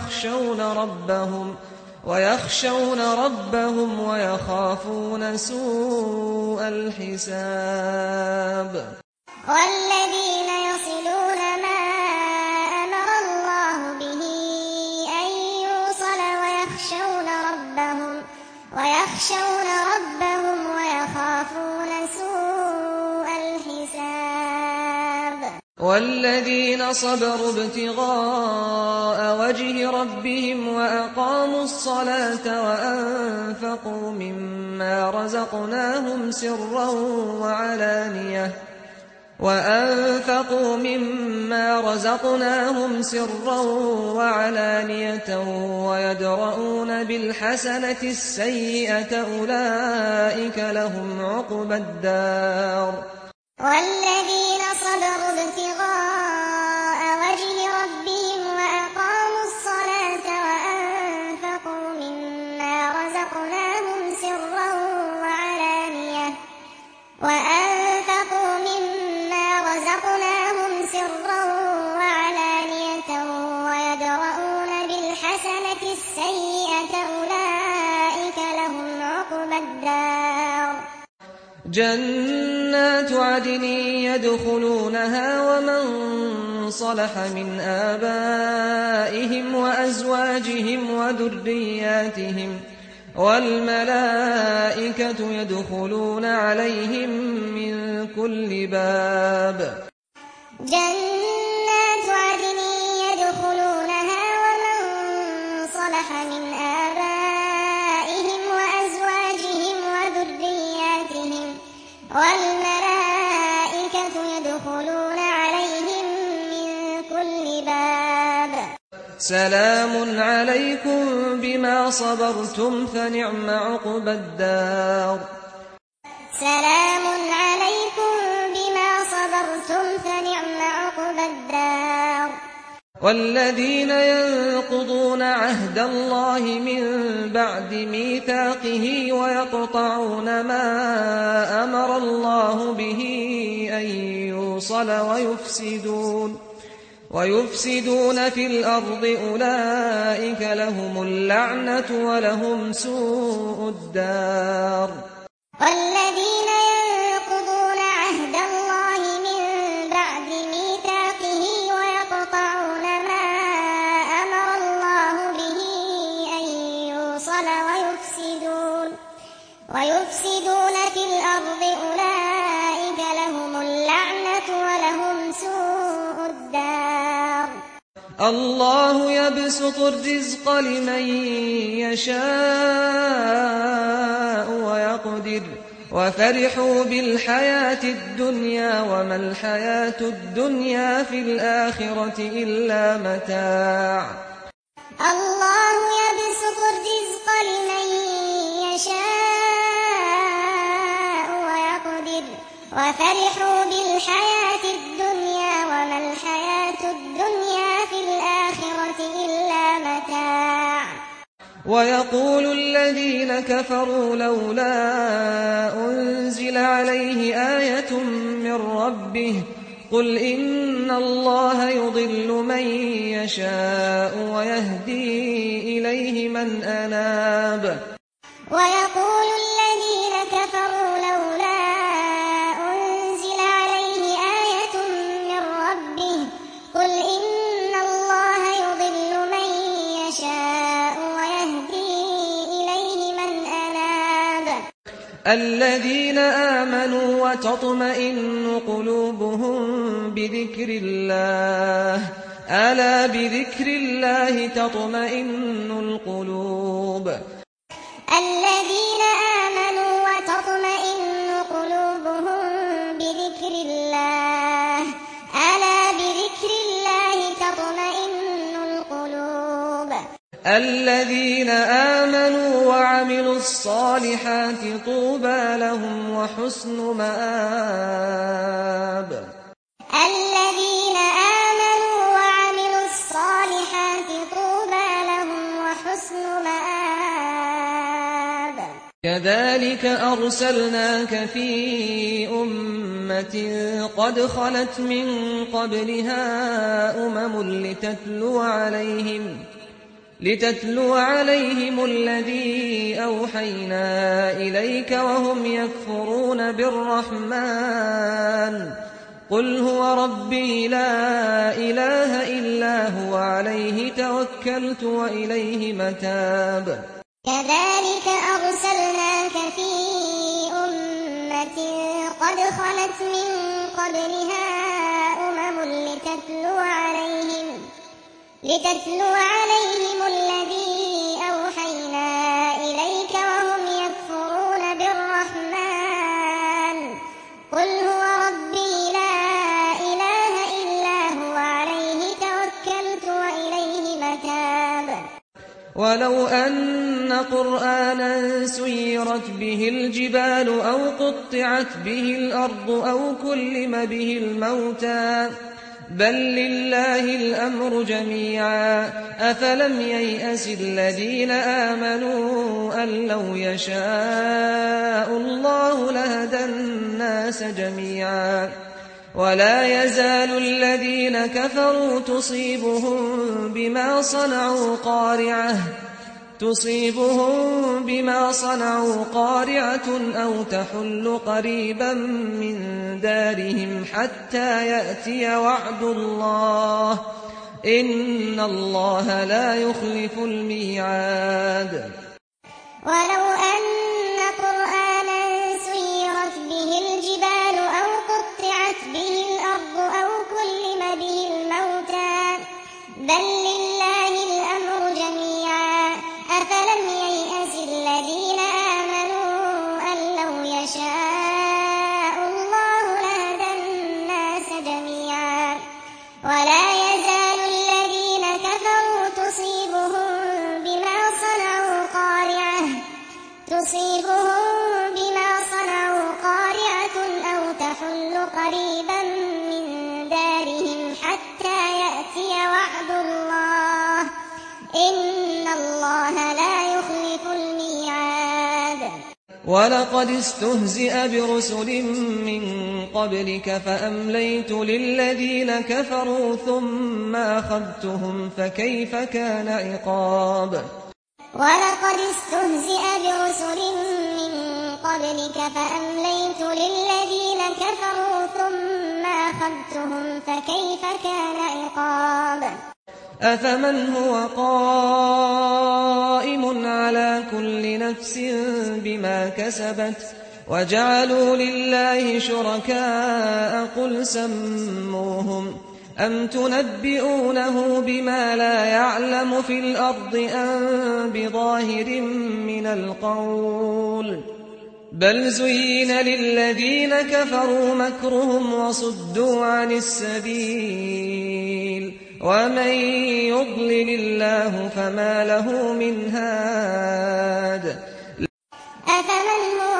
ويخشون ربهم ويخافون سوء الحساب. والذين يصلون ما أمر الله به أن يوصل ويخشون ربهم ويخافون سوء الحساب. والذين صبروا ابتغاء وجه ربهم وأقاموا الصلاة وأنفقوا مما رزقناهم سرا وعلانية ويدرؤون بالحسنة السيئة أولئك لهم عقبى الدار. والذين صبروا ابتغاء وجه ربهم وأقاموا الصلاة وأنفقوا مما رزقناهم سرا وعلانية ويدرؤون بالحسنة السيئة أولئك لهم عقبى الدار. جنات عدن يدخلونها ومن صلح من آبائهم وأزواجهم وذرياتهم والملائكة يدخلون عليهم من كل باب. جنات عدن يدخلونها ومن صلح من آبائهم وأزواجهم وذرياتهم والملائكة يدخلون عليهم من كل باب. سلام عليكم بما صبرتم فنعم عقبى الدار. سلام عليكم صبرتم فنعم عقبى الدار والذين ينقضون عهد الله من بعد ميثاقه ويقطعون ما أمر الله به أن يوصل ويفسدون في الأرض أولئك لهم اللعنة ولهم سوء الدار والذين ينقضون عهد الله من بعد ميثاقه ويقطعون ما أمر الله به أن يوصل ويفسدون في الأرض أولئك لهم اللعنة ولهم سوء الدار الله يبسط الرزق لمن يشاء ويقدر وفرحوا بالحياة الدنيا وما الحياة الدنيا في الآخرة إلا متاع الله يبسط الرزق لمن يشاء ويقدر وفرحوا بالحياة الدنيا وما الحياة الدنيا في الآخرة إلا متاع ويقول الذين كفروا لولا أنزل عليه آية من ربه قل إن الله يضل من يشاء ويهدي إليه من أناب ويقول الذين كفروا لولا أنزل عليه آية من ربه قل إن الله يضل من يشاء ويهدي إليه من أناب الذين آمنوا وتطمئن قلوبهم بذكر الله ألا بذكر الله تطمئن القلوب الذين آمنوا وتطمئن قلوبهم بذكر الله ألا بذكر الله تطمئن القلوب الذين آمنوا وعملوا الصالحات طوبى لهم وحسن مآب الذين آمنوا وعملوا الصالحات طوبى لهم وحسن مآب كذلك أرسلناك في أمة قد خلت من قبلها لتتلو عليهم الذي أوحينا إليك وهم يكفرون بالرحمن قل هو ربي لا إله إلا هو عليه توكلت وإليه متاب كذلك أرسلناك في أمة قد خلت من قبلها لتتلو عليهم الذي أوحينا إليك وهم يكفرون بالرحمن قل هو ربي لا إله إلا هو عليه توكلت وإليه متاب ولو أن قرآنا سيرت به الجبال أو قطعت به الأرض أو كلم به الموتى بل لله الأمر جميعا أفلم ييأس الذين آمنوا أن لو يشاء الله لهدى الناس جميعا ولا يزال الذين كفروا تصيبهم بما صنعوا قارعة أو تحل قريبا من دارهم حتى يأتي وعد الله إن الله لا يخلف الميعاد ولو أن قرآنا سيرت به الجبال أو قطعت به الأرض أو كلم به الموتى بل لله الأمر جميعا أفلم ييأس الذين آمنوا أن لو يشاء الله لهدى الناس جميعا ولا يزال الذين كفروا تصيبهم بما صنعوا قارعة أو تحل قريبا من حتى يأتي وعد الله إن الله لا يخلف الميعاد ولقد استهزئ برسل من قبلك فأمليت للذين كفروا ثم أخذتهم فكيف كان عقاب ولقد استهزئ برسل من قبلك فأمليت للذين كفروا ثم أخذتهم فكيف كان عقاب أفمن هو قائم على كل نفس بما كسبت وجعلوا لله شركاء قل سموهم أم تنبئونه بما لا يعلم في الأرض أم بظاهر من القول بل زين للذين كفروا مكرهم وصدوا عن السبيل ومن يضلل الله فما له من هاد أفمن هو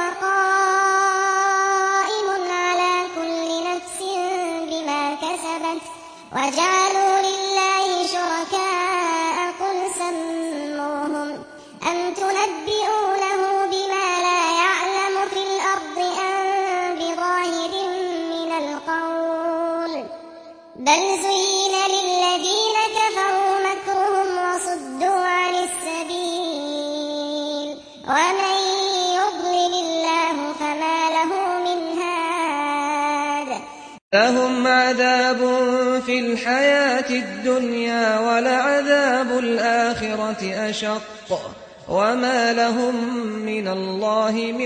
قائم على كل نفس بما كسبت وجعلوا لله شركاء قل سموهم أم تنبئونه بما لا يعلم في الأرض أم بظاهر من القول بل زين للذين كفروا مكرهم وصدوا عن السبيل ومن يضلل الله فما له من هاد لهم عذاب في الحياة الدنيا ولعذاب الآخرة أشق وما لهم من الله من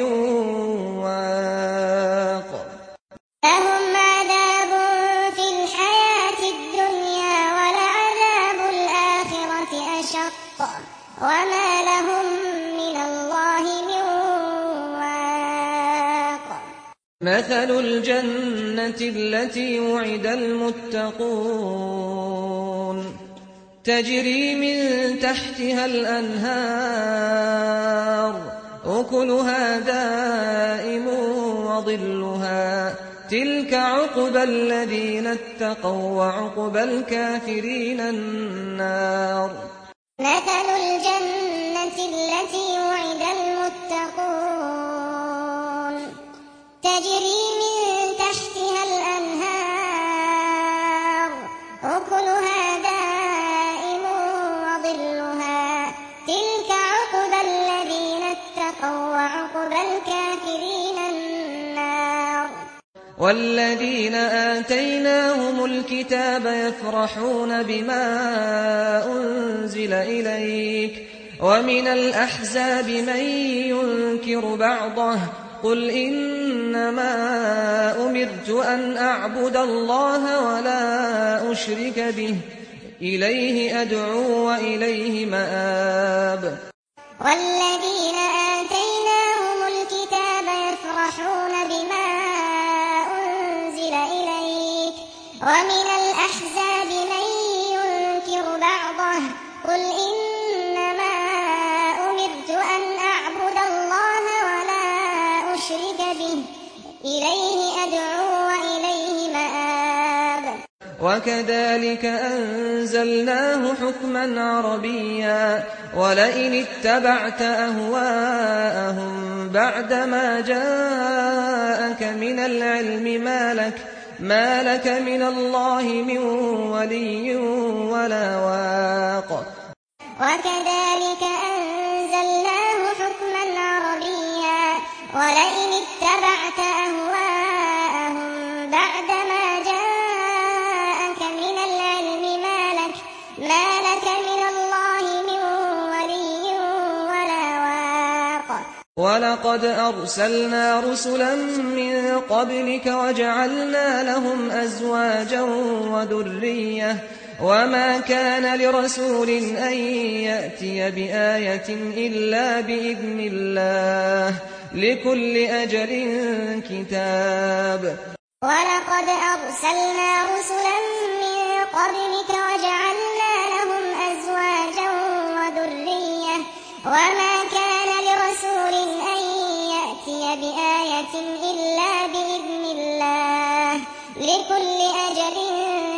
واق لهم عذاب في الحياة الدنيا ولعذاب الآخرة أشق وما لهم من الله من واق مثل الجنة التي وعد المتقون تجري من تحتها الأنهار أكلها دائم وظلها تلك عقبى الذين اتقوا وعقبى الكافرين النار مثل الجنة التي وعد المتقون تجري من تحتها الأنهار أكلها دائم وظلها تلك عقبى الذين اتقوا وعقبى الكافرين النار والذين آتيناهم الكتاب يفرحون بما أنزل إليك ومن الأحزاب من ينكر بعضه قل إنما أمرت أن أعبد الله ولا أشرك به إليه أدعو وإليه مآب والذين آتيناهم الكتاب يفرحون بما أنزل إليك ومن الأحزاب من ينكر بعضه قل إنما أمرت أن أعبد الله ولا أشرك به إليه أدعو وإليه مآب وكذلك أنزلناه حكما عربيا ولئن اتبعت أهواءهم بعدما جاءك من العلم ما لك من الله من ولي ولا واق وكذلك أنزلناه حكما عربيا ولئن اتبعت أهواءهم بعدما جاءك من العلم ما لك من الله من ولي ولا واق ولقد أرسلنا رسلا من قبلك وجعلنا لهم أزواجا وذرية وما كان لرسول أن يأتي بآية إلا بإذن الله لكل أجل كتاب ولقد أرسلنا رسلا من قبلك وجعلنا لهم أزواجا وذرية وما كان لرسول أن يأتي بآية إلا بإذن الله لكل أجل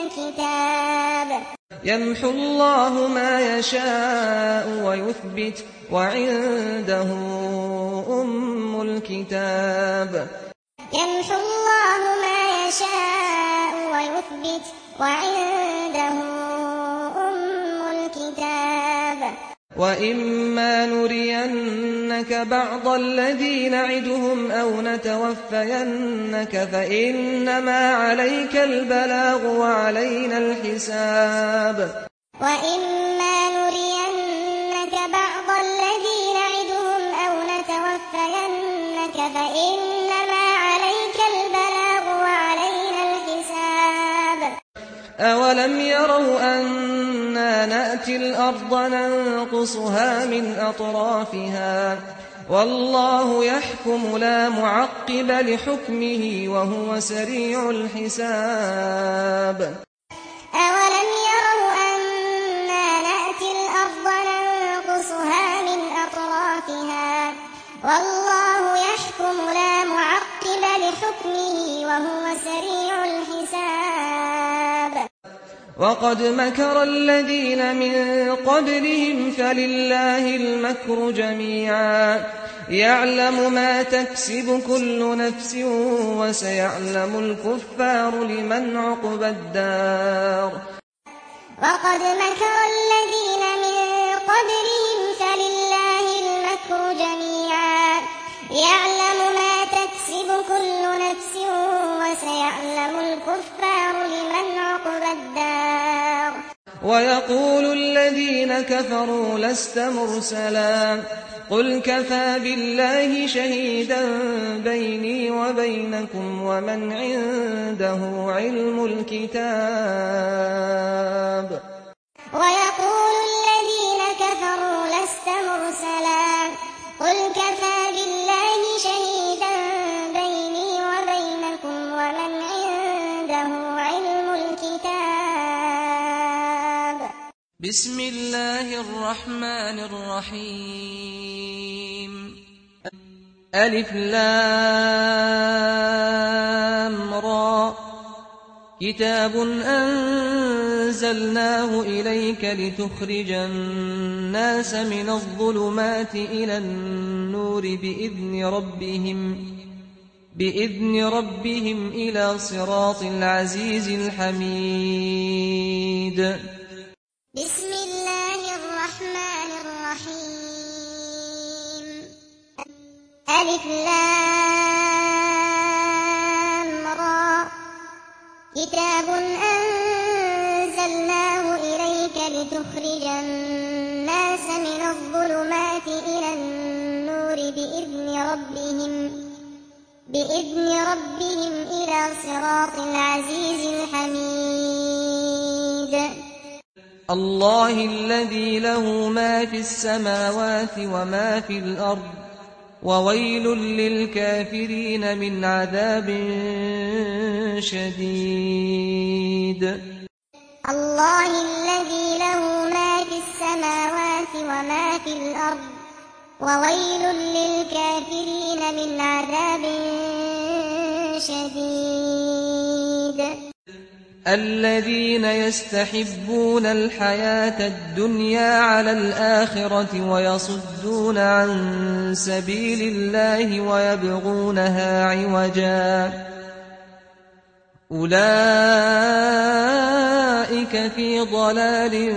الكتاب يمحو الله ما يشاء ويثبت وعنده أم الكتاب يمحو الله ما يشاء ويثبت وعنده أم الكتاب وإما نرينك بعض الذي نعدهم أو نتوفينك فإنما عليك البلاغ وعلينا الحساب وإما نرينك بعض الذي نعدهم أو نتوفينك فإنما عليك البلاغ وعلينا الحساب أولم يروا أنا نأتي الأرض ننقصها من أطرافها والله يحكم لا معقب لحكمه وهو سريع الحساب أولم يروا أنا نأتي الأرض ننقصها من أطرافها والله يحكم لا معقب لحكمه وهو سريع الحساب وقد مكر الذين من قبلهم فلله المكر جميعا يعلم ما تكسب كل نفس وسيعلم الكفار لمن عقبى الدار وقد مكر الذين من قبلهم فلله المكر جميعا يعلم ما تكسب كل نفس وسيعلم الكفار لمن عقبى الدار ويقول الذين كفروا لست مرسلا قل كفى بالله شهيدا بيني وبينكم ومن عنده علم الكتاب ويقول الذين كفروا لست مرسلا قل كفى بالله شهيدا بيني وبينكم ومن عنده علم الكتاب بسم الله الرحمن الرحيم ألف لام را كتاب أنزلناه إليك لتخرج الناس من الظلمات إلى النور بإذن ربهم إلى صراط العزيز الحميد بسم الله الرحمن الرحيم ألف لام را كتاب أنزلناه إليك لتخرج الناس من الظلمات إلى النور بإذن ربهم إلى صراط العزيز الحميد الله الذي له ما في السماوات وما في الأرض وويل للكافرين من عذاب شديد الله الذي له ما في السماوات وما في الأرض وويل للكافرين من عذاب شديد الذين يستحبون الحياة الدنيا على الآخرة ويصدون عن سبيل الله ويبغونها عوجا أولئك في ضلال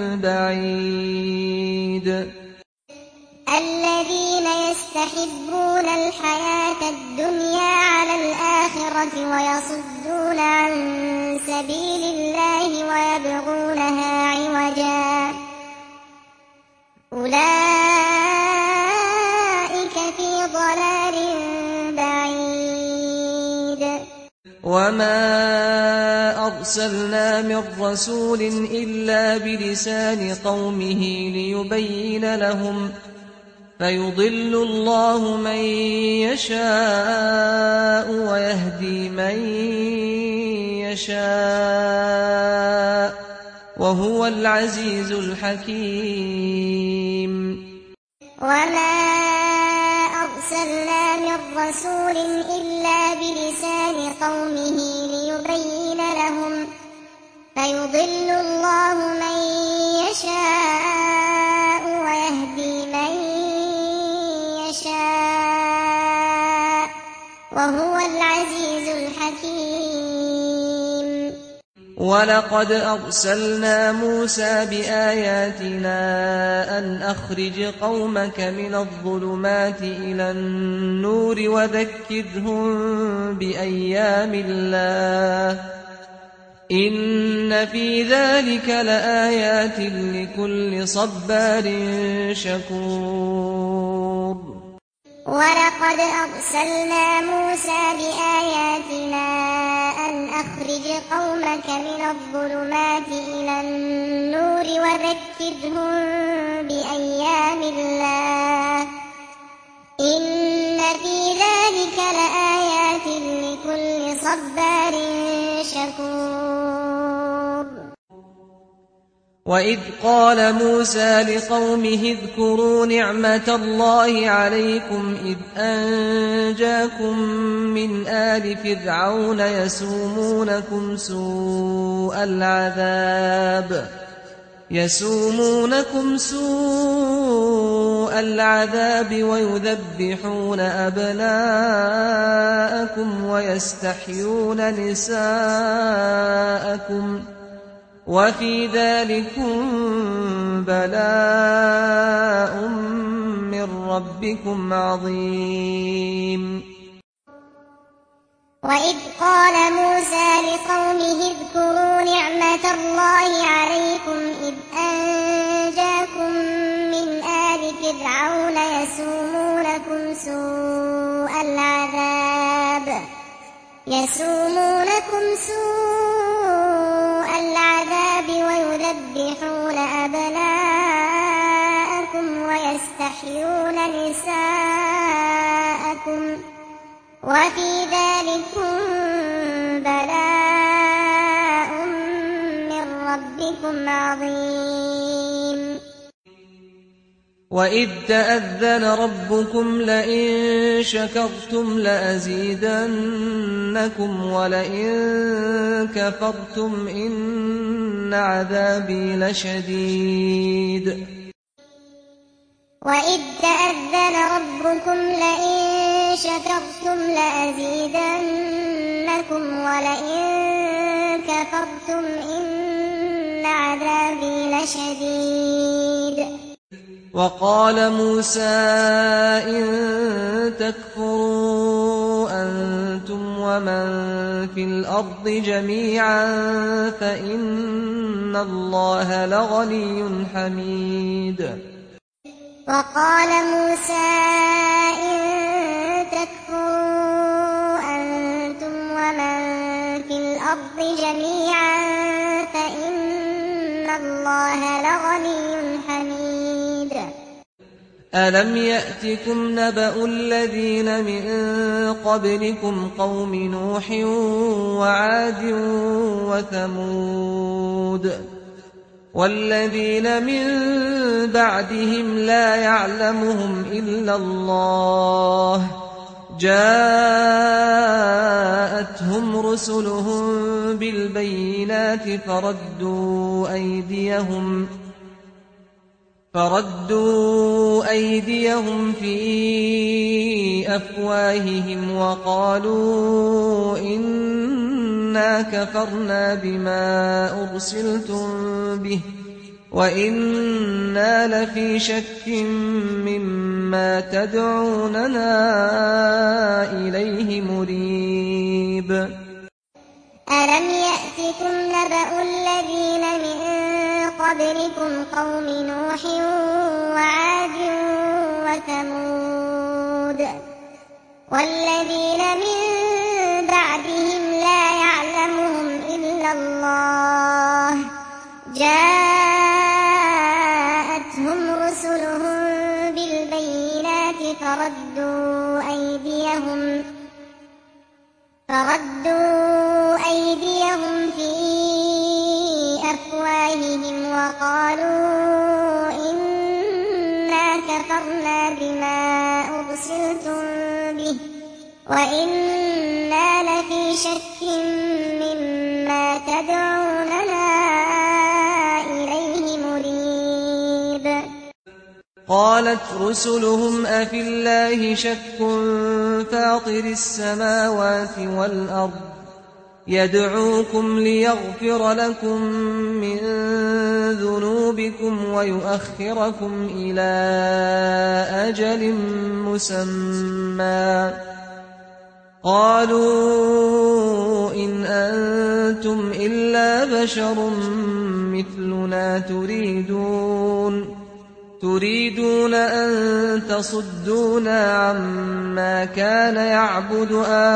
بعيد الذين يستحبون الحياة الدنيا على الآخرة ويصدون عن سبيل الله ويبغونها عوجا أولئك في ضلال بعيد وما أرسلنا من رسول إلا بلسان قومه ليبين لهم فيضل الله من يشاء ويهدي من يشاء وهو العزيز الحكيم وما أرسلنا من رسول إلا بلسان قومه فيضل الله من يشاء ويهدي من يشاء وهو العزيز الحكيم. ولقد أرسلنا موسى بآياتنا أن أخرج قومك من الظلمات إلى النور وذكرهم بأيام الله إن في ذلك لآيات لكل صبار شكور. ولقد أرسلنا موسى بآياتنا أن أخرج قومك من الظلمات إلى النور وذكرهم بأيام الله إن في ذلك لآيات لكل صبار شكور. وإذ قال موسى لقومه اذكروا نعمة الله عليكم إذ أنجاكم من آل فرعون يسومونكم سوء العذاب ويذبحون أبناءكم ويستحيون نساءكم وفي ذلكم بلاء من ربكم عظيم. وإذ قال موسى لقومه اذكروا نعمة الله عليكم إذ أنجاكم من آل فرعون يسومونكم سوء العذاب ويذبحون أبناءكم ويستحيون نساءكم وفي ذلكم بلاء من ربكم عظيم. وإذ تأذن ربكم لئن شكرتم لأزيدنكم ولئن كفرتم إن عذابي لشديد. وإذ تأذن ربكم لئن شكرتم لأزيدنكم ولئن كفرتم إن عذابي لشديد. وقال موسى إن تكفروا أنتم ومن في الأرض جميعا فإن الله لغني حميد. وقال موسى إن تكفروا أنتم ومن في الأرض جميعا فإن الله لغني حميد. ألم يأتكم نبأ الذين من قبلكم قوم نوح وعاد وثمود والذين من بعدهم لا يعلمهم إلا الله جاءتهم رسلهم بالبينات فردوا أيديهم في أفواههم وقالوا إنا كفرنا بما أرسلتم به وإنا لفي شك مما تدعوننا إليه مريب. ألم يأتكم نبأ الذين من قبلكم قوم نوح وعاد وثمود والذين من بعدهم لا يعلمهم إلا الله جاءتهم رسلهم بالبينات فردوا أيديهم في أفواههم وقالوا إنا كفرنا بما أرسلتم به وإنا لفي شك مما تدعوننا قالت رسلهم أفي الله شك فاطر السماوات والأرض يدعوكم ليغفر لكم من ذنوبكم ويؤخركم إلى أجل مسمى قالوا إن أنتم إلا بشر مثلنا تريدون أن تصدونا عما كان يعبد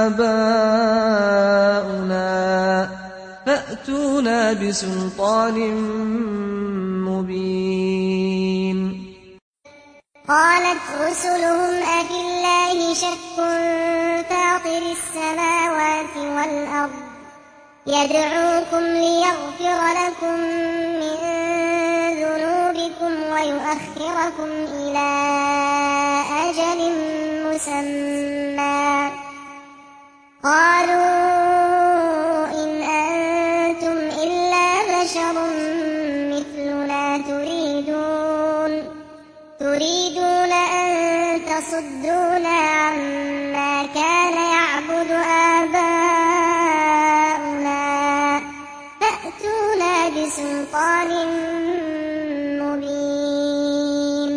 آباؤنا فأتونا بسلطان مبين. قالت رسلهم أفي الله شك فاطر السماوات والأرض يدعوكم ليغفر لكم من ذنوبكم ويؤخركم إلى أجل مسمى قالوا إن أنتم إلا بشر مثلنا تريدون أن تصدونا عما كان يعبد آباؤنا فأتونا بسلطان مبين.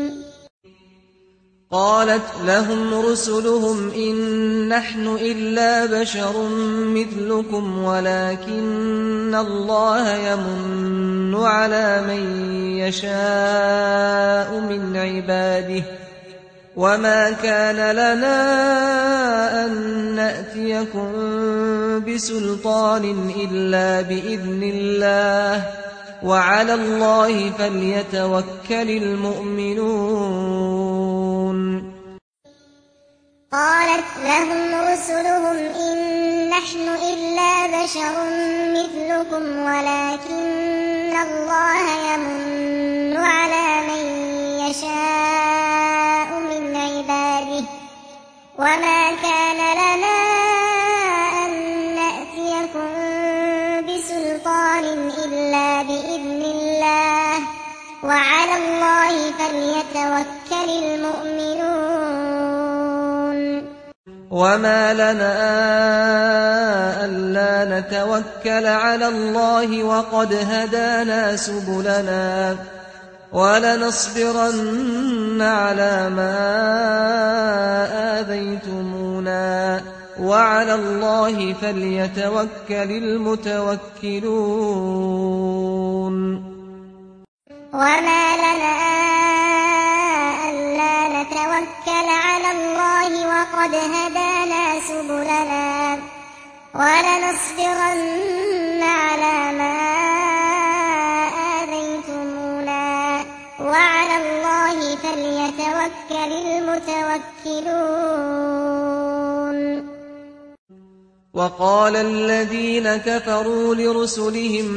قالت لهم رسلهم إن نحن إلا بشر مثلكم ولكن الله يمن على من يشاء من عباده وما كان لنا أن نأتيكم بسلطان إلا بإذن الله وعلى الله فليتوكل المؤمنون. قالت لهم رسلهم إن نحن إلا بشر مثلكم ولكن الله يمن على من يشاء من عباده وما كان لنا أن نأتيكم بسلطان إلا بإذن الله وعلى الله فليتوكل المؤمنون. وما لنا ألا نتوكل على الله وقد هدانا سبلنا ولنصبرن على ما آذيتمونا وعلى الله فليتوكل المتوكلون. وما لنا ألا نتوكل على الله وقد هدانا سبلنا ولنصبرن على ما آذيتمونا وعلى الله فليتوكل المتوكلون. وقال الذين كفروا لرسلهم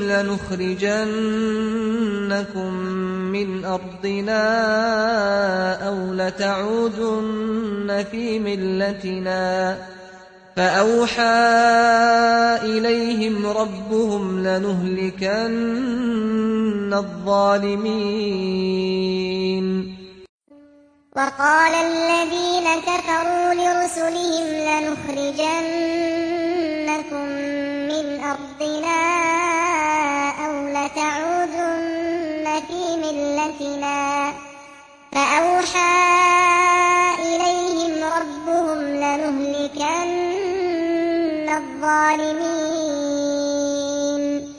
لنخرجنكم من أرضنا أو لتعودن في ملتنا فأوحى إليهم ربهم لنهلكن الظالمين. وقال الذين كفروا لرسلهم لنخرجنكم من أرضنا أو لتعودن في ملتنا فأوحى إليهم ربهم لنهلكن الظالمين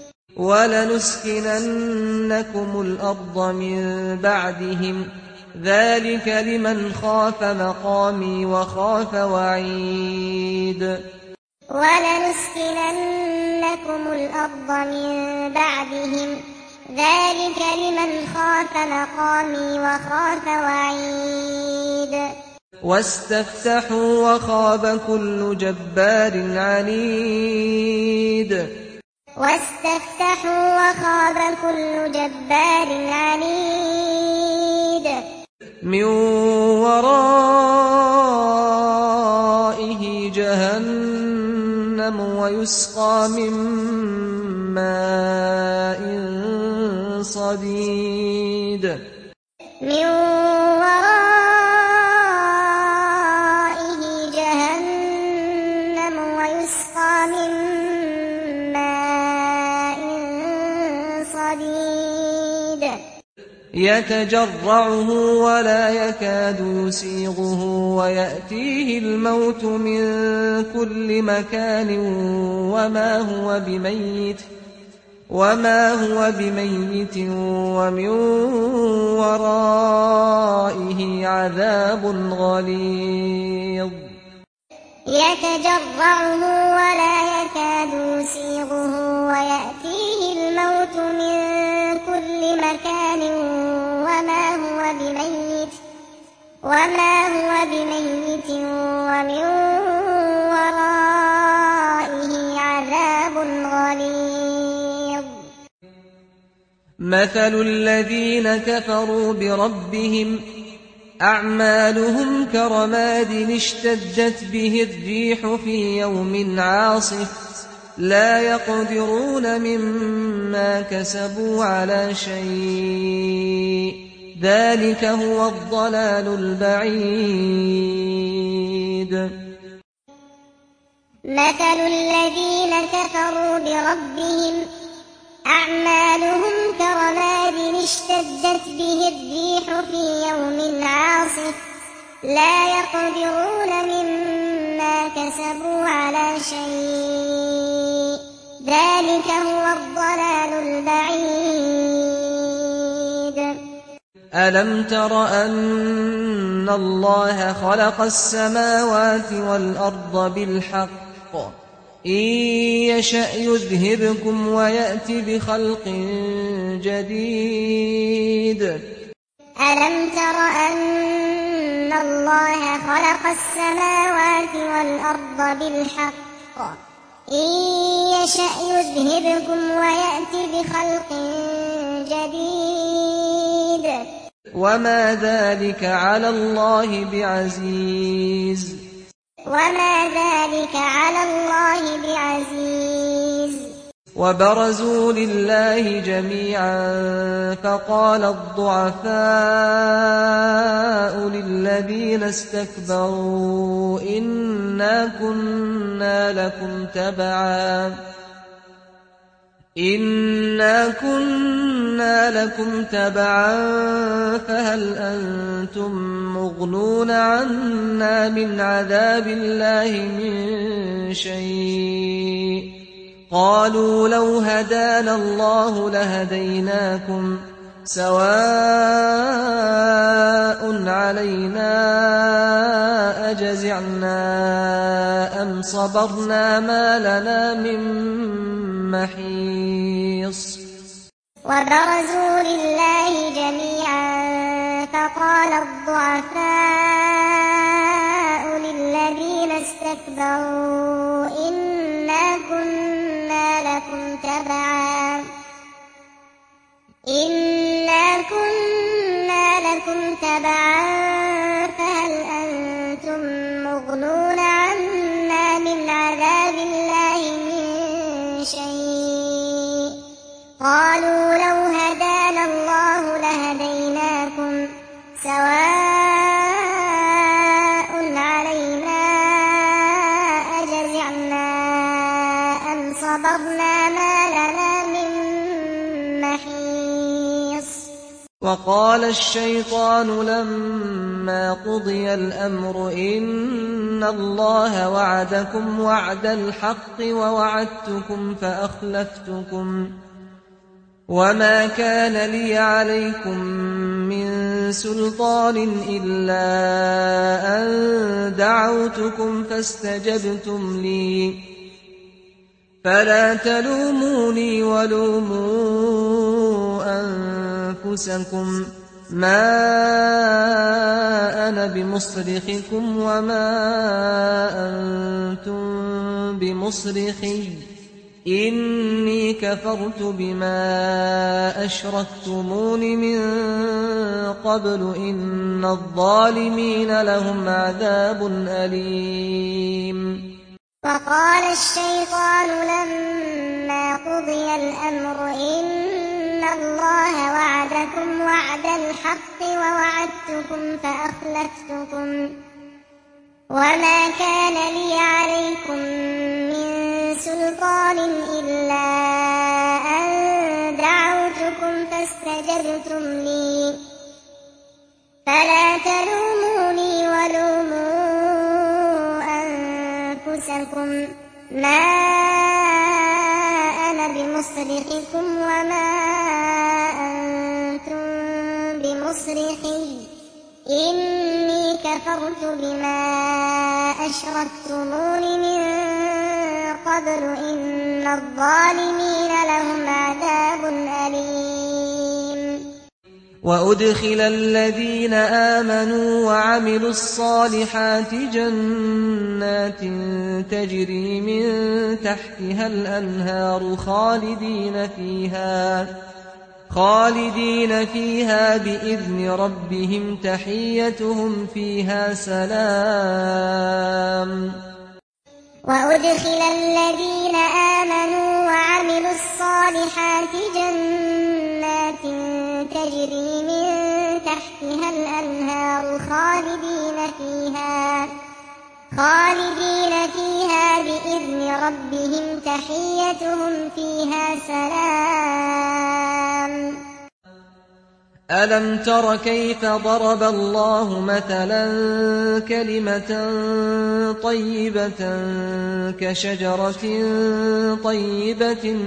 ولنسكننكم الأرض من بعدهم ذلك لمن خاف مقامي وخاف وعيد. ولنسكننكم الأرض من بعدهم ذلك لمن خاف مقامي وخاف وعيد. واستفتحوا وخاب كل جبار عنيد. واستفتحوا وخاب كل جبار عنيد. من ورائه جهنم ويسقى من ماء صديد. من يتجرعه ولا يكاد يسيغه ويأتيه الموت من كل مكان وما هو بميت ومن ورائه عذاب غليظ يتجرعه ولا يكاد يسيغه ويأتيه الموت من كل مكان وما هو بميت ومن ورائه عذاب غليظ مثل الذين كفروا بربهم أعمالهم كرماد اشتدت به الريح في يوم عاصف لا يقدرون مما كسبوا على شيء ذلك هو الضلال البعيد مثل الذين كفروا بربهم أعمالهم كرماد اشتدت به الريح في يوم عاصف لا يقدرون مما كسبوا على شيء ذلك هو الضلال البعيد ألم تر أن الله خلق السماوات والأرض بالحق إن يشأ يذهبكم ويأت بخلق جديد ألم تر أن الله خلق السماوات والأرض بالحق إن يشأ يذهبكم ويأت بخلق جديد وما ذلك على الله بعزيز وبرزوا لله جميعا فقال الضعفاء للذين استكبروا إنا كنا لكم تبعا فهل أنتم مغنون عنا من عذاب الله من شيء قالوا لو هدانا الله لهديناكم سواء علينا أجزعنا أم صبرنا ما لنا من محيص وبرزوا لله جميعا فقال الضعفاء للذين استكبروا إنا كنا لكم تبعا فهل أنتم مغنون عنا من عذاب الله من شيء قالوا لو هدانا الله لهديناكم سواء علينا أجزعنا أم صبرنا ما لنا من محيص وقال الشيطان لما قضي الأمر إن الله وعدكم وعد الحق ووعدتكم فأخلفتكم وما كان لي عليكم من سلطان إلا أن دعوتكم فاستجبتم لي فلا تلوموني ولوموا أنفسكم ما أنا بمصرخكم وما أنتم بمصرخي إني كفرت بما أشركتمون من قبل إن الظالمين لهم عذاب أليم وقال الشيطان لما قضي الأمر إن الله وعدكم وعد الحق ووعدتكم فأخلفتكم وما كان لي عليكم من سلطان إلا أن دعوتكم اسْتَجَبْتُمْ لِي فَلَا تَلُومُونِي وَلُومُوا أَنفُسَكُمْ مَا أَنَا بِمُصْرِخِكُمْ وَمَا أَنتُم بِمُصْرِخِيَّ إِنِّي كَفَرْتُ بِمَا أَشْرَكْتُمُونِ مِن قَبْلُ إِنَّ الظَّالِمِينَ لَهُمْ عَذَابٌ أَلِيمٌ وَأُدْخِلَ الَّذِينَ آمَنُوا وَعَمِلُوا الصَّالِحَاتِ جَنَّاتٍ تَجْرِي مِن تَحْتِهَا الْأَنْهَارُ خَالِدِينَ فِيهَا بِإِذْنِ رَبِّهِمْ تَحِيَّتُهُمْ فِيهَا سَلَامٌ وَأُدْخِلَ الَّذِينَ آمَنُوا وَعَمِلُوا الصَّالِحَاتِ جَنَّاتٍ تَجْرِي مِن تَحْتِهَا الْأَنْهَارُ خَالِدِينَ فِيهَا بِإِذْنِ رَبِّهِمْ تَحِيَّتُهُمْ فِيهَا سَلَامٌ أَلَمْ تَرَ كَيْفَ ضَرَبَ اللَّهُ مَثَلًا كَلِمَةً طَيِّبَةً كَشَجَرَةٍ طَيِّبَةٍ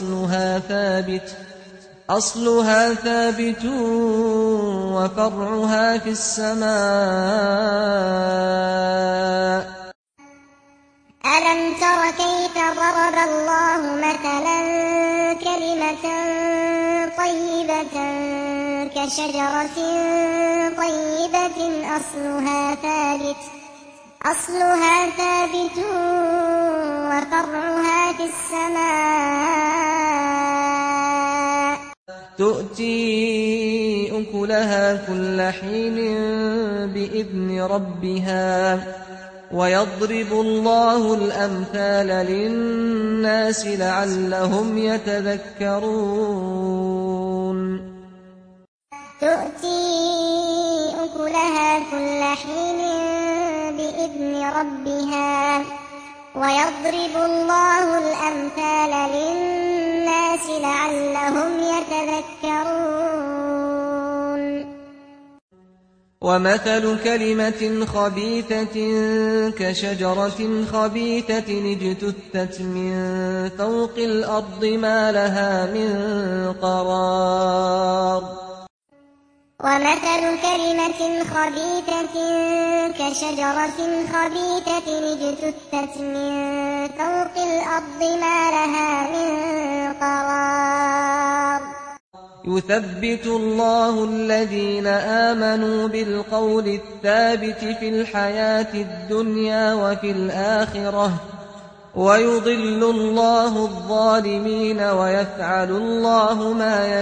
أَصْلُهَا ثَابِتٌ وَفَرْعُهَا فِي السَّمَاءِ أَلَمْ تَرَ كَيْفَ ضَرَبَ اللَّهُ مَثَلًا كَلِمَةً طَيِّبَةً كَشَجَرَةٍ طَيِّبَةٍ أَصْلُهَا ثَابِتٌ وَفَرْعُهَا في السَّمَاءِ تُؤْتِي أُكُلَهَا كُلَّ حِينٍ بِإِذْنِ رَبِّهَا وَيَضْرِبُ اللَّهُ الْأَمْثَالَ لِلنَّاسِ لَعَلَّهُمْ يَتَذَكَّرُونَ تُؤْتِي أُكُلَهَا كُلَّ حِينٍ بِإِذْنِ رَبِّهَا وَيَضْرِبُ اللَّهُ الْأَمْثَالَ لِلنَّاسِ لَعَلَّهُمْ يَتَذَكَّرُونَ وَمَثَلُ كَلِمَةٍ خَبِيثَةٍ كَشَجَرَةٍ خَبِيثَةٍ اجْتُثَّتْ مِن فَوْقِ الْأَرْضِ مَا لَهَا مِن قَرَارٍ وَمَثَلُ كَلِمَةٍ خَبِيثَةٍ كَشَجَرَةٍ خَبِيثَةٍ اجْتُثَّتْ مِن فَوْقِ الْأَرْضِ مَا لَهَا مِن قَرَارٍ يُثَبِّتُ اللَّهُ الَّذِينَ آمَنُوا بِالْقَوْلِ الثَّابِتِ فِي الْحَيَاةِ الدُّنْيَا وَفِي الْآخِرَةِ وَيُضِلُّ اللَّهُ الظَّالِمِينَ وَيَفْعَلُ اللَّهُ مَا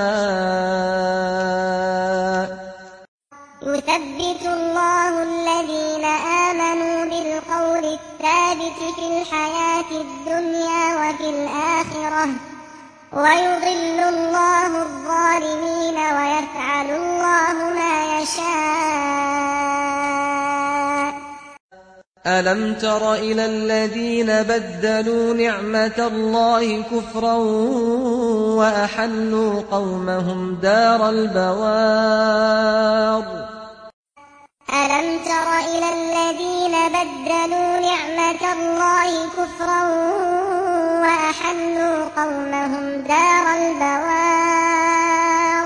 يَشَاءُ يُثَبِّتُ اللَّهُ الَّذِينَ آمَنُوا بِالْقَوْلِ الثَّابِتِ فِي الْحَيَاةِ الدُّنْيَا وَفِي الْآخِرَةِ وَيُضِلُّ اللَّهُ الظَّالِمِينَ وَيَفْعَلُ اللَّهُ مَا يَشَاءُ أَلَمْ تَرَ إِلَى الَّذِينَ بَدَّلُوا نِعْمَةَ اللَّهِ كُفْرًا وَأَحَلُّوا قَوْمَهُمْ دَارَ الْبَوَارِ أَلَمْ تَرَ إِلَى الَّذِينَ بَدَّلُوا نِعْمَةَ اللَّهِ كُفْرًا وَأَحَلُّوا قَوْمَهُمْ دَارَ الْبَوَارِ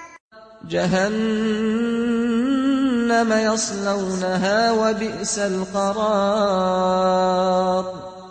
جَهَنَّمَ يَصْلَوْنَهَا وَبِئْسَ الْقَرَارُ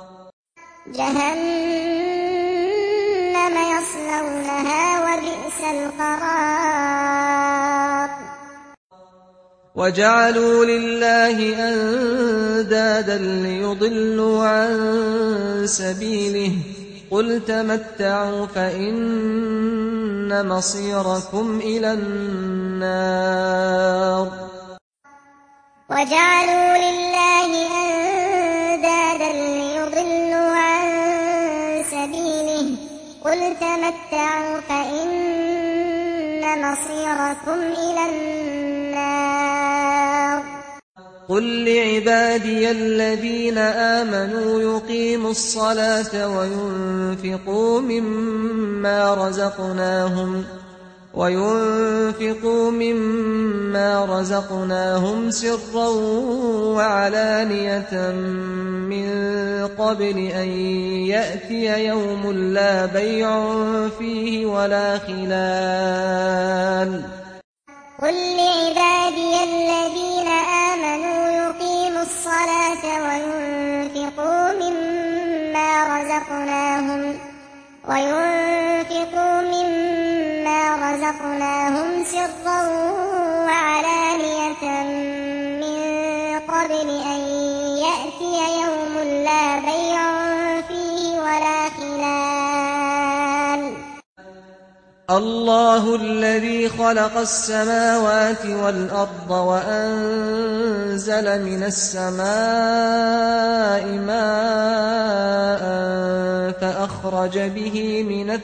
جَهَنَّمَ يَصْلَوْنَهَا وَبِئْسَ الْقَرَارُ وَجَعَلُوا لِلَّهِ أَندَادًا لِّيُضِلُّوا عَن سَبِيلِهِ قُلْ تَمَتَّعُوا فَإِنَّ مَصِيرَكُمْ إِلَى النَّارِ وَجَعَلُوا لِلَّهِ أَندَادًا لِّيُضِلُّوا عَن سَبِيلِهِ قُلْ تَمَتَّعُوا فَإِنَّ مَصِيرَكُمْ إِلَى النَّارِ قُل لِّعِبَادِيَ الَّذِينَ آمَنُوا يُقِيمُوا الصَّلَاةَ وَيُنفِقُوا مِمَّا رَزَقْنَاهُمْ وينفقوا مما رزقناهم سرا وعلانية من قبل أن يأتي يوم لا بيع فيه ولا خلال. قل لعبادي الذين آمنوا يقيموا الصلاة وينفقوا مما رزقناهم سرا وعلانية من قبل أن يأتي يوم لا بيع فيه ولا خلال. الله الذي خلق السماوات والأرض وأنزل من السماء ماء فأخرج به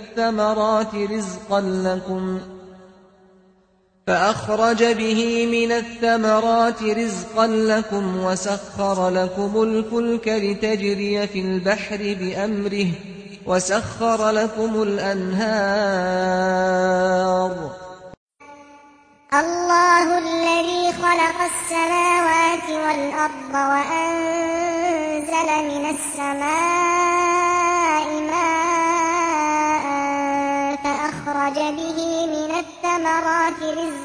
من الثمرات رزقا لكم وسخر لكم الفلك لتجري في البحر بأمره وسخر لكم الأنهار. الله الذي خلق السماوات والأرض وأنزل من السماء ماء فأخرج به من الثمرات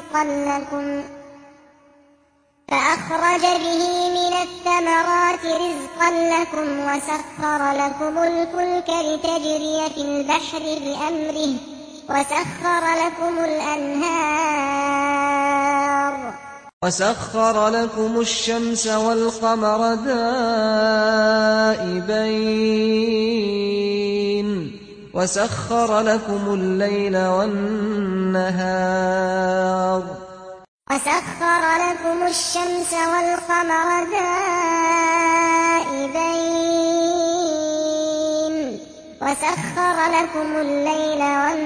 رزقا لكم وسخر لكم الفلك لتجري في البحر بأمره وسخر لكم الأنهار. وسخر لكم الشمس والقمر دائبين وسخر لكم الليل والنهار. وسخر لكم الشمس والقمر دائبين وسخر لكم الليل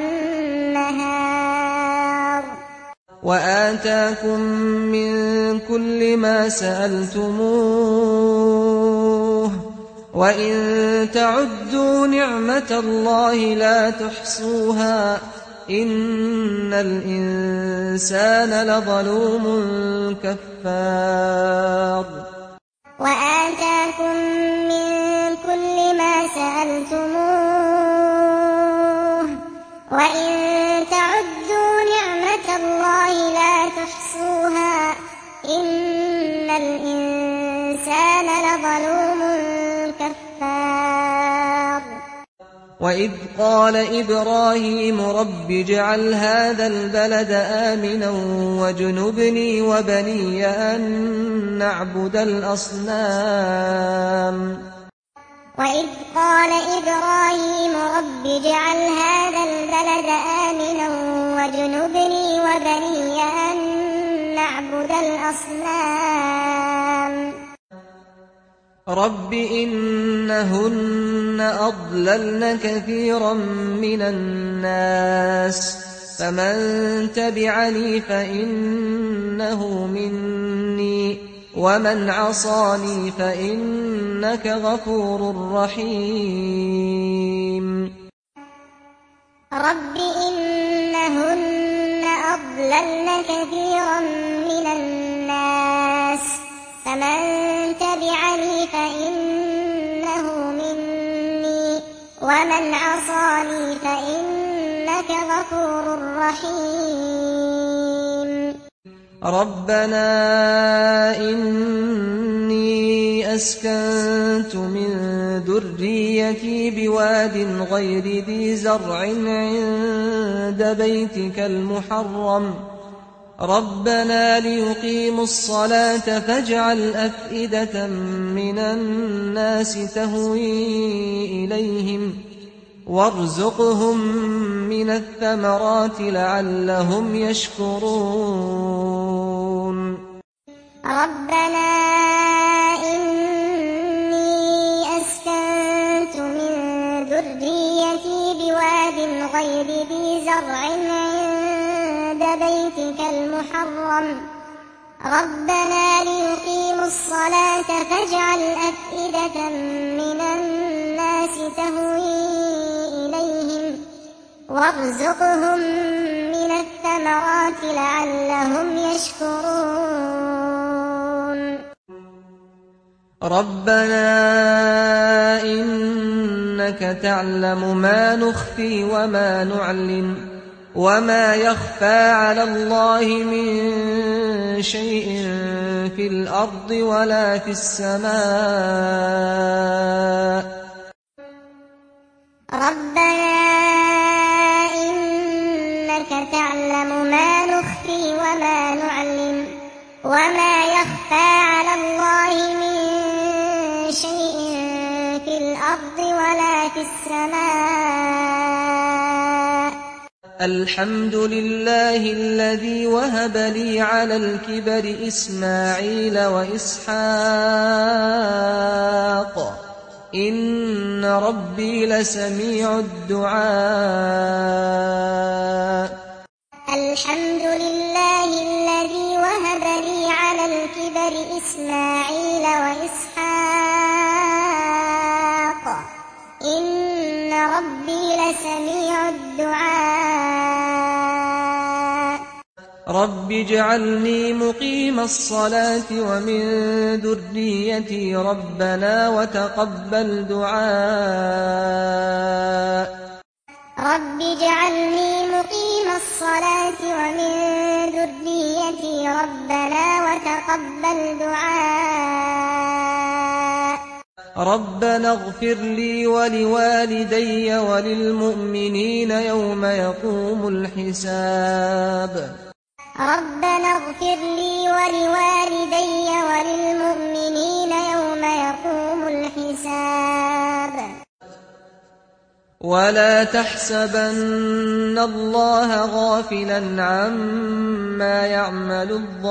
والنهار. وآتاكم من كل ما سألتموه وإن تعدوا نعمة الله لا تحصوها إن الإنسان لظلوم كفار. وآتاكم من كل ما سألتموه وإن تعدوا نعمة الله لا تحصوها إن الإنسان لظلوم كفار. وإذ قال إبراهيم رب اجعل هذا البلد آمنا واجنبني وبني أن نعبد الأصنام. وإذ قال إبراهيم رب اجعل هذا البلد آمنا واجنبني وبني أن نعبد الأصنام. رب إنهن أضللن كثيرا من الناس فمن تبعني فإنه مني ومن عصاني فإنك غفور رحيم. رب إنهن أضللن كثيرا من الناس فمن تبعني فإنه مني ومن عصاني فإنك غفور رحيم. ربنا إني أسكنت من ذريتي بواد غير ذي زرع عند بيتك المحرم ربنا ليقيموا الصلاة فاجعل أفئدة من الناس تهوي إليهم وارزقهم من الثمرات لعلهم يشكرون. ربنا إني أسكنت من ذريتي بواد غير ذي زرع عند بيتك المحرم ربنا ليقيموا الصلاة فاجعل أفئدة من الناس تهوي إليهم وارزقهم من الثمرات لعلهم يشكرون ربنا إنك تعلم ما نخفي وما نعلن وما يخفى على الله من شيء في الأرض ولا في السماء ربنا إنك تعلم ما نخفي وما نعلن وما يخفى على الله من شيء في الأرض ولا في السماء الحمد لله الذي وهب لي على الكبر إسماعيل وإسحاق إن ربي لسميع الدعاء الحمد لله الذي وهب لي على الكبر إسماعيل وإسحاق إن ربي لسميع الدعاء رب اجعلني مقيم الصلاة ومن ذريتي ربنا وتقبل دعاء رب اجعلني مقيم الصلاة ومن ذريتي ربنا وتقبل دعاء ربنا اغفر لي ولوالدي وللمؤمنين يوم يقوم الحساب ربنا اغفر لي ولوالدي وللمؤمنين يوم يقوم الحساب ولا تحسبن الله غافلا عما يعمل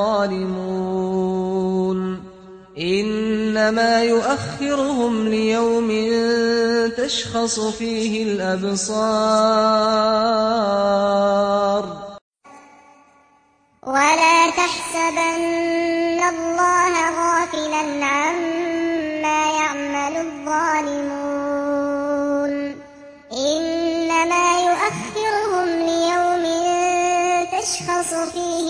الظالمون إنما يؤخرهم ليوم تشخص فيه الأبصار ولا تحسبن الله غافلا عما يعمل الظالمون إنما يؤخرهم ليوم تشخص فيه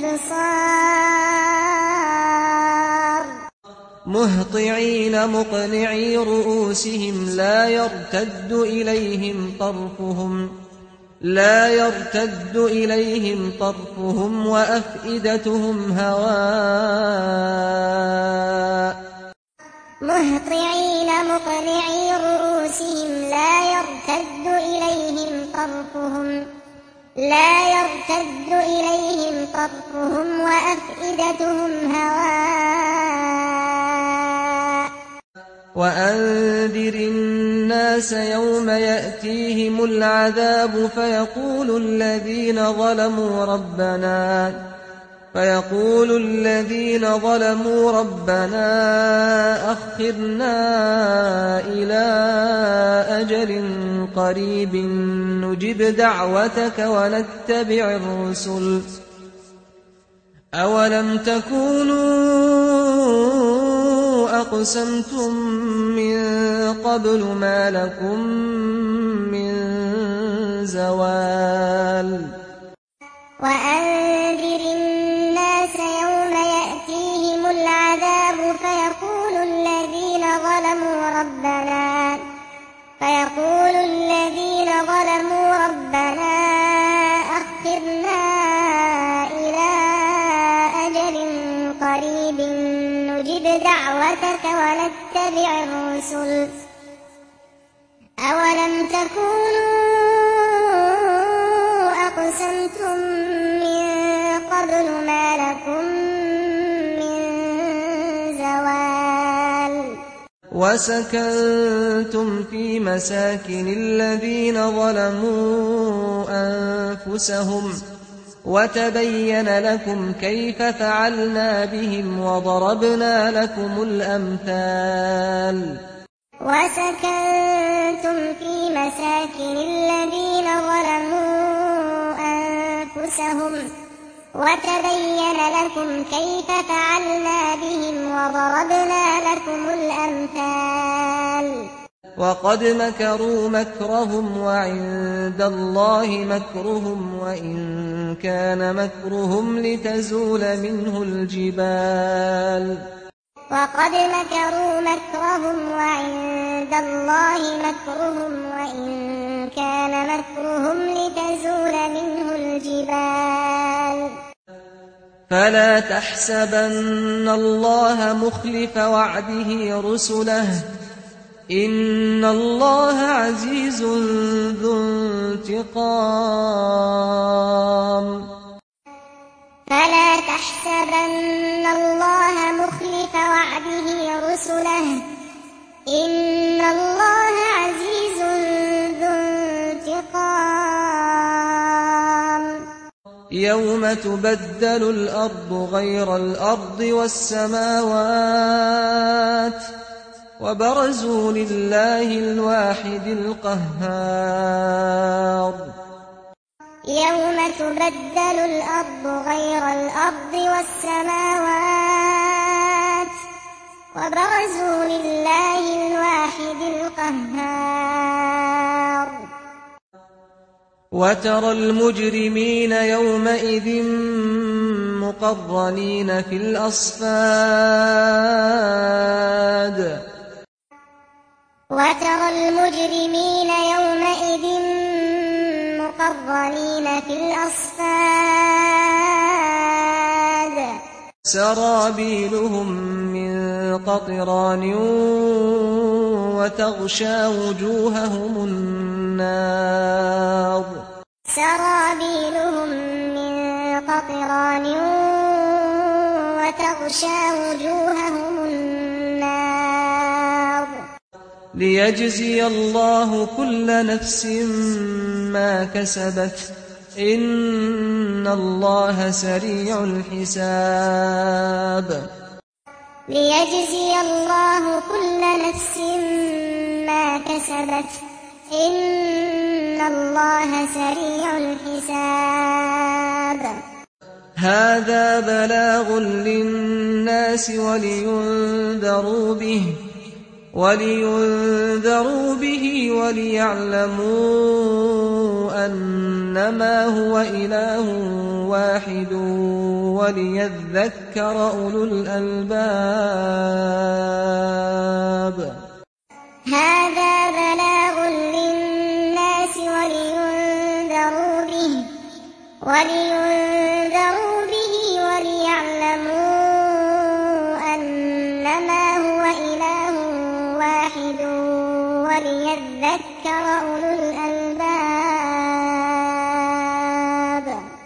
الأبصار مهطعين مقنعي رؤوسهم لا يرتد إليهم طرفهم وأفئدتهم هواء مهطعين مقنعي رؤوسهم لا يرتد إليهم طرفهم وأفئدتهم هواء وأنذر الناس يوم يأتيهم العذاب فيقول الذين ظلموا ربنا أخرنا إلى أجل قريب نجب دعوتك ونتبع الرسل أولم تكونوا أقسمتم من قبل ما لكم من زوال وأنذر الناس يوم يأتيهم العذاب فيقول الذين ظلموا ربنا أخرنا إلى أجل قريب نجب دعوتك ونتبع الرسل أولم تكونوا أقسمتم من قبل ما لكم من زوال وسكنتم في مساكن الذين ظلموا أنفسهم وتبين لكم كيف فعلنا بهم وضربنا لكم الأمثال وسكنتم في مساكن الذين ظلموا أنفسهم وتبين لكم كيف فعلنا بهم وضربنا لكم الأمثال وقد مكروا مكرهم وعند الله مكرهم وإن كان مكرهم لتزول منه الجبال وقد مكروا مكرهم وعند الله مكرهم وإن كان مكرهم لتزول منه الجبال فلا تحسبن الله مخلف وعده رسله إن الله عزيز ذو انتقام فلا تحسبن الله مخلف وعده رسله إن الله عزيز ذو انتقام يوم تبدل الأرض غير الأرض والسماوات وبرزوا لله الواحد القهار يوم تبدل الأرض غير الأرض والسماوات وبرزوا لله الواحد القهار وترى المجرمين يومئذ مقرنين في الأصفاد وترى المجرمين يومئذ مقرنين في الأصفاد سرابيلهم من قطران وتغشى وجوههم النار سرابيلهم من قطران وتغشى وجوههم النار ليجزي الله كل نفس ما كسبت إن الله سريع الحساب ليجزي الله كل نفس ما كسبت إن الله سريع الحساب هذا بلاغ للناس ولينذروا به وليعلموا أنما هو إله واحد وليذكر أولو الألباب هذا بلاغ للناس ولينذروا به وليعلموا أنما هو إله واحد وليذكر أولو الألباب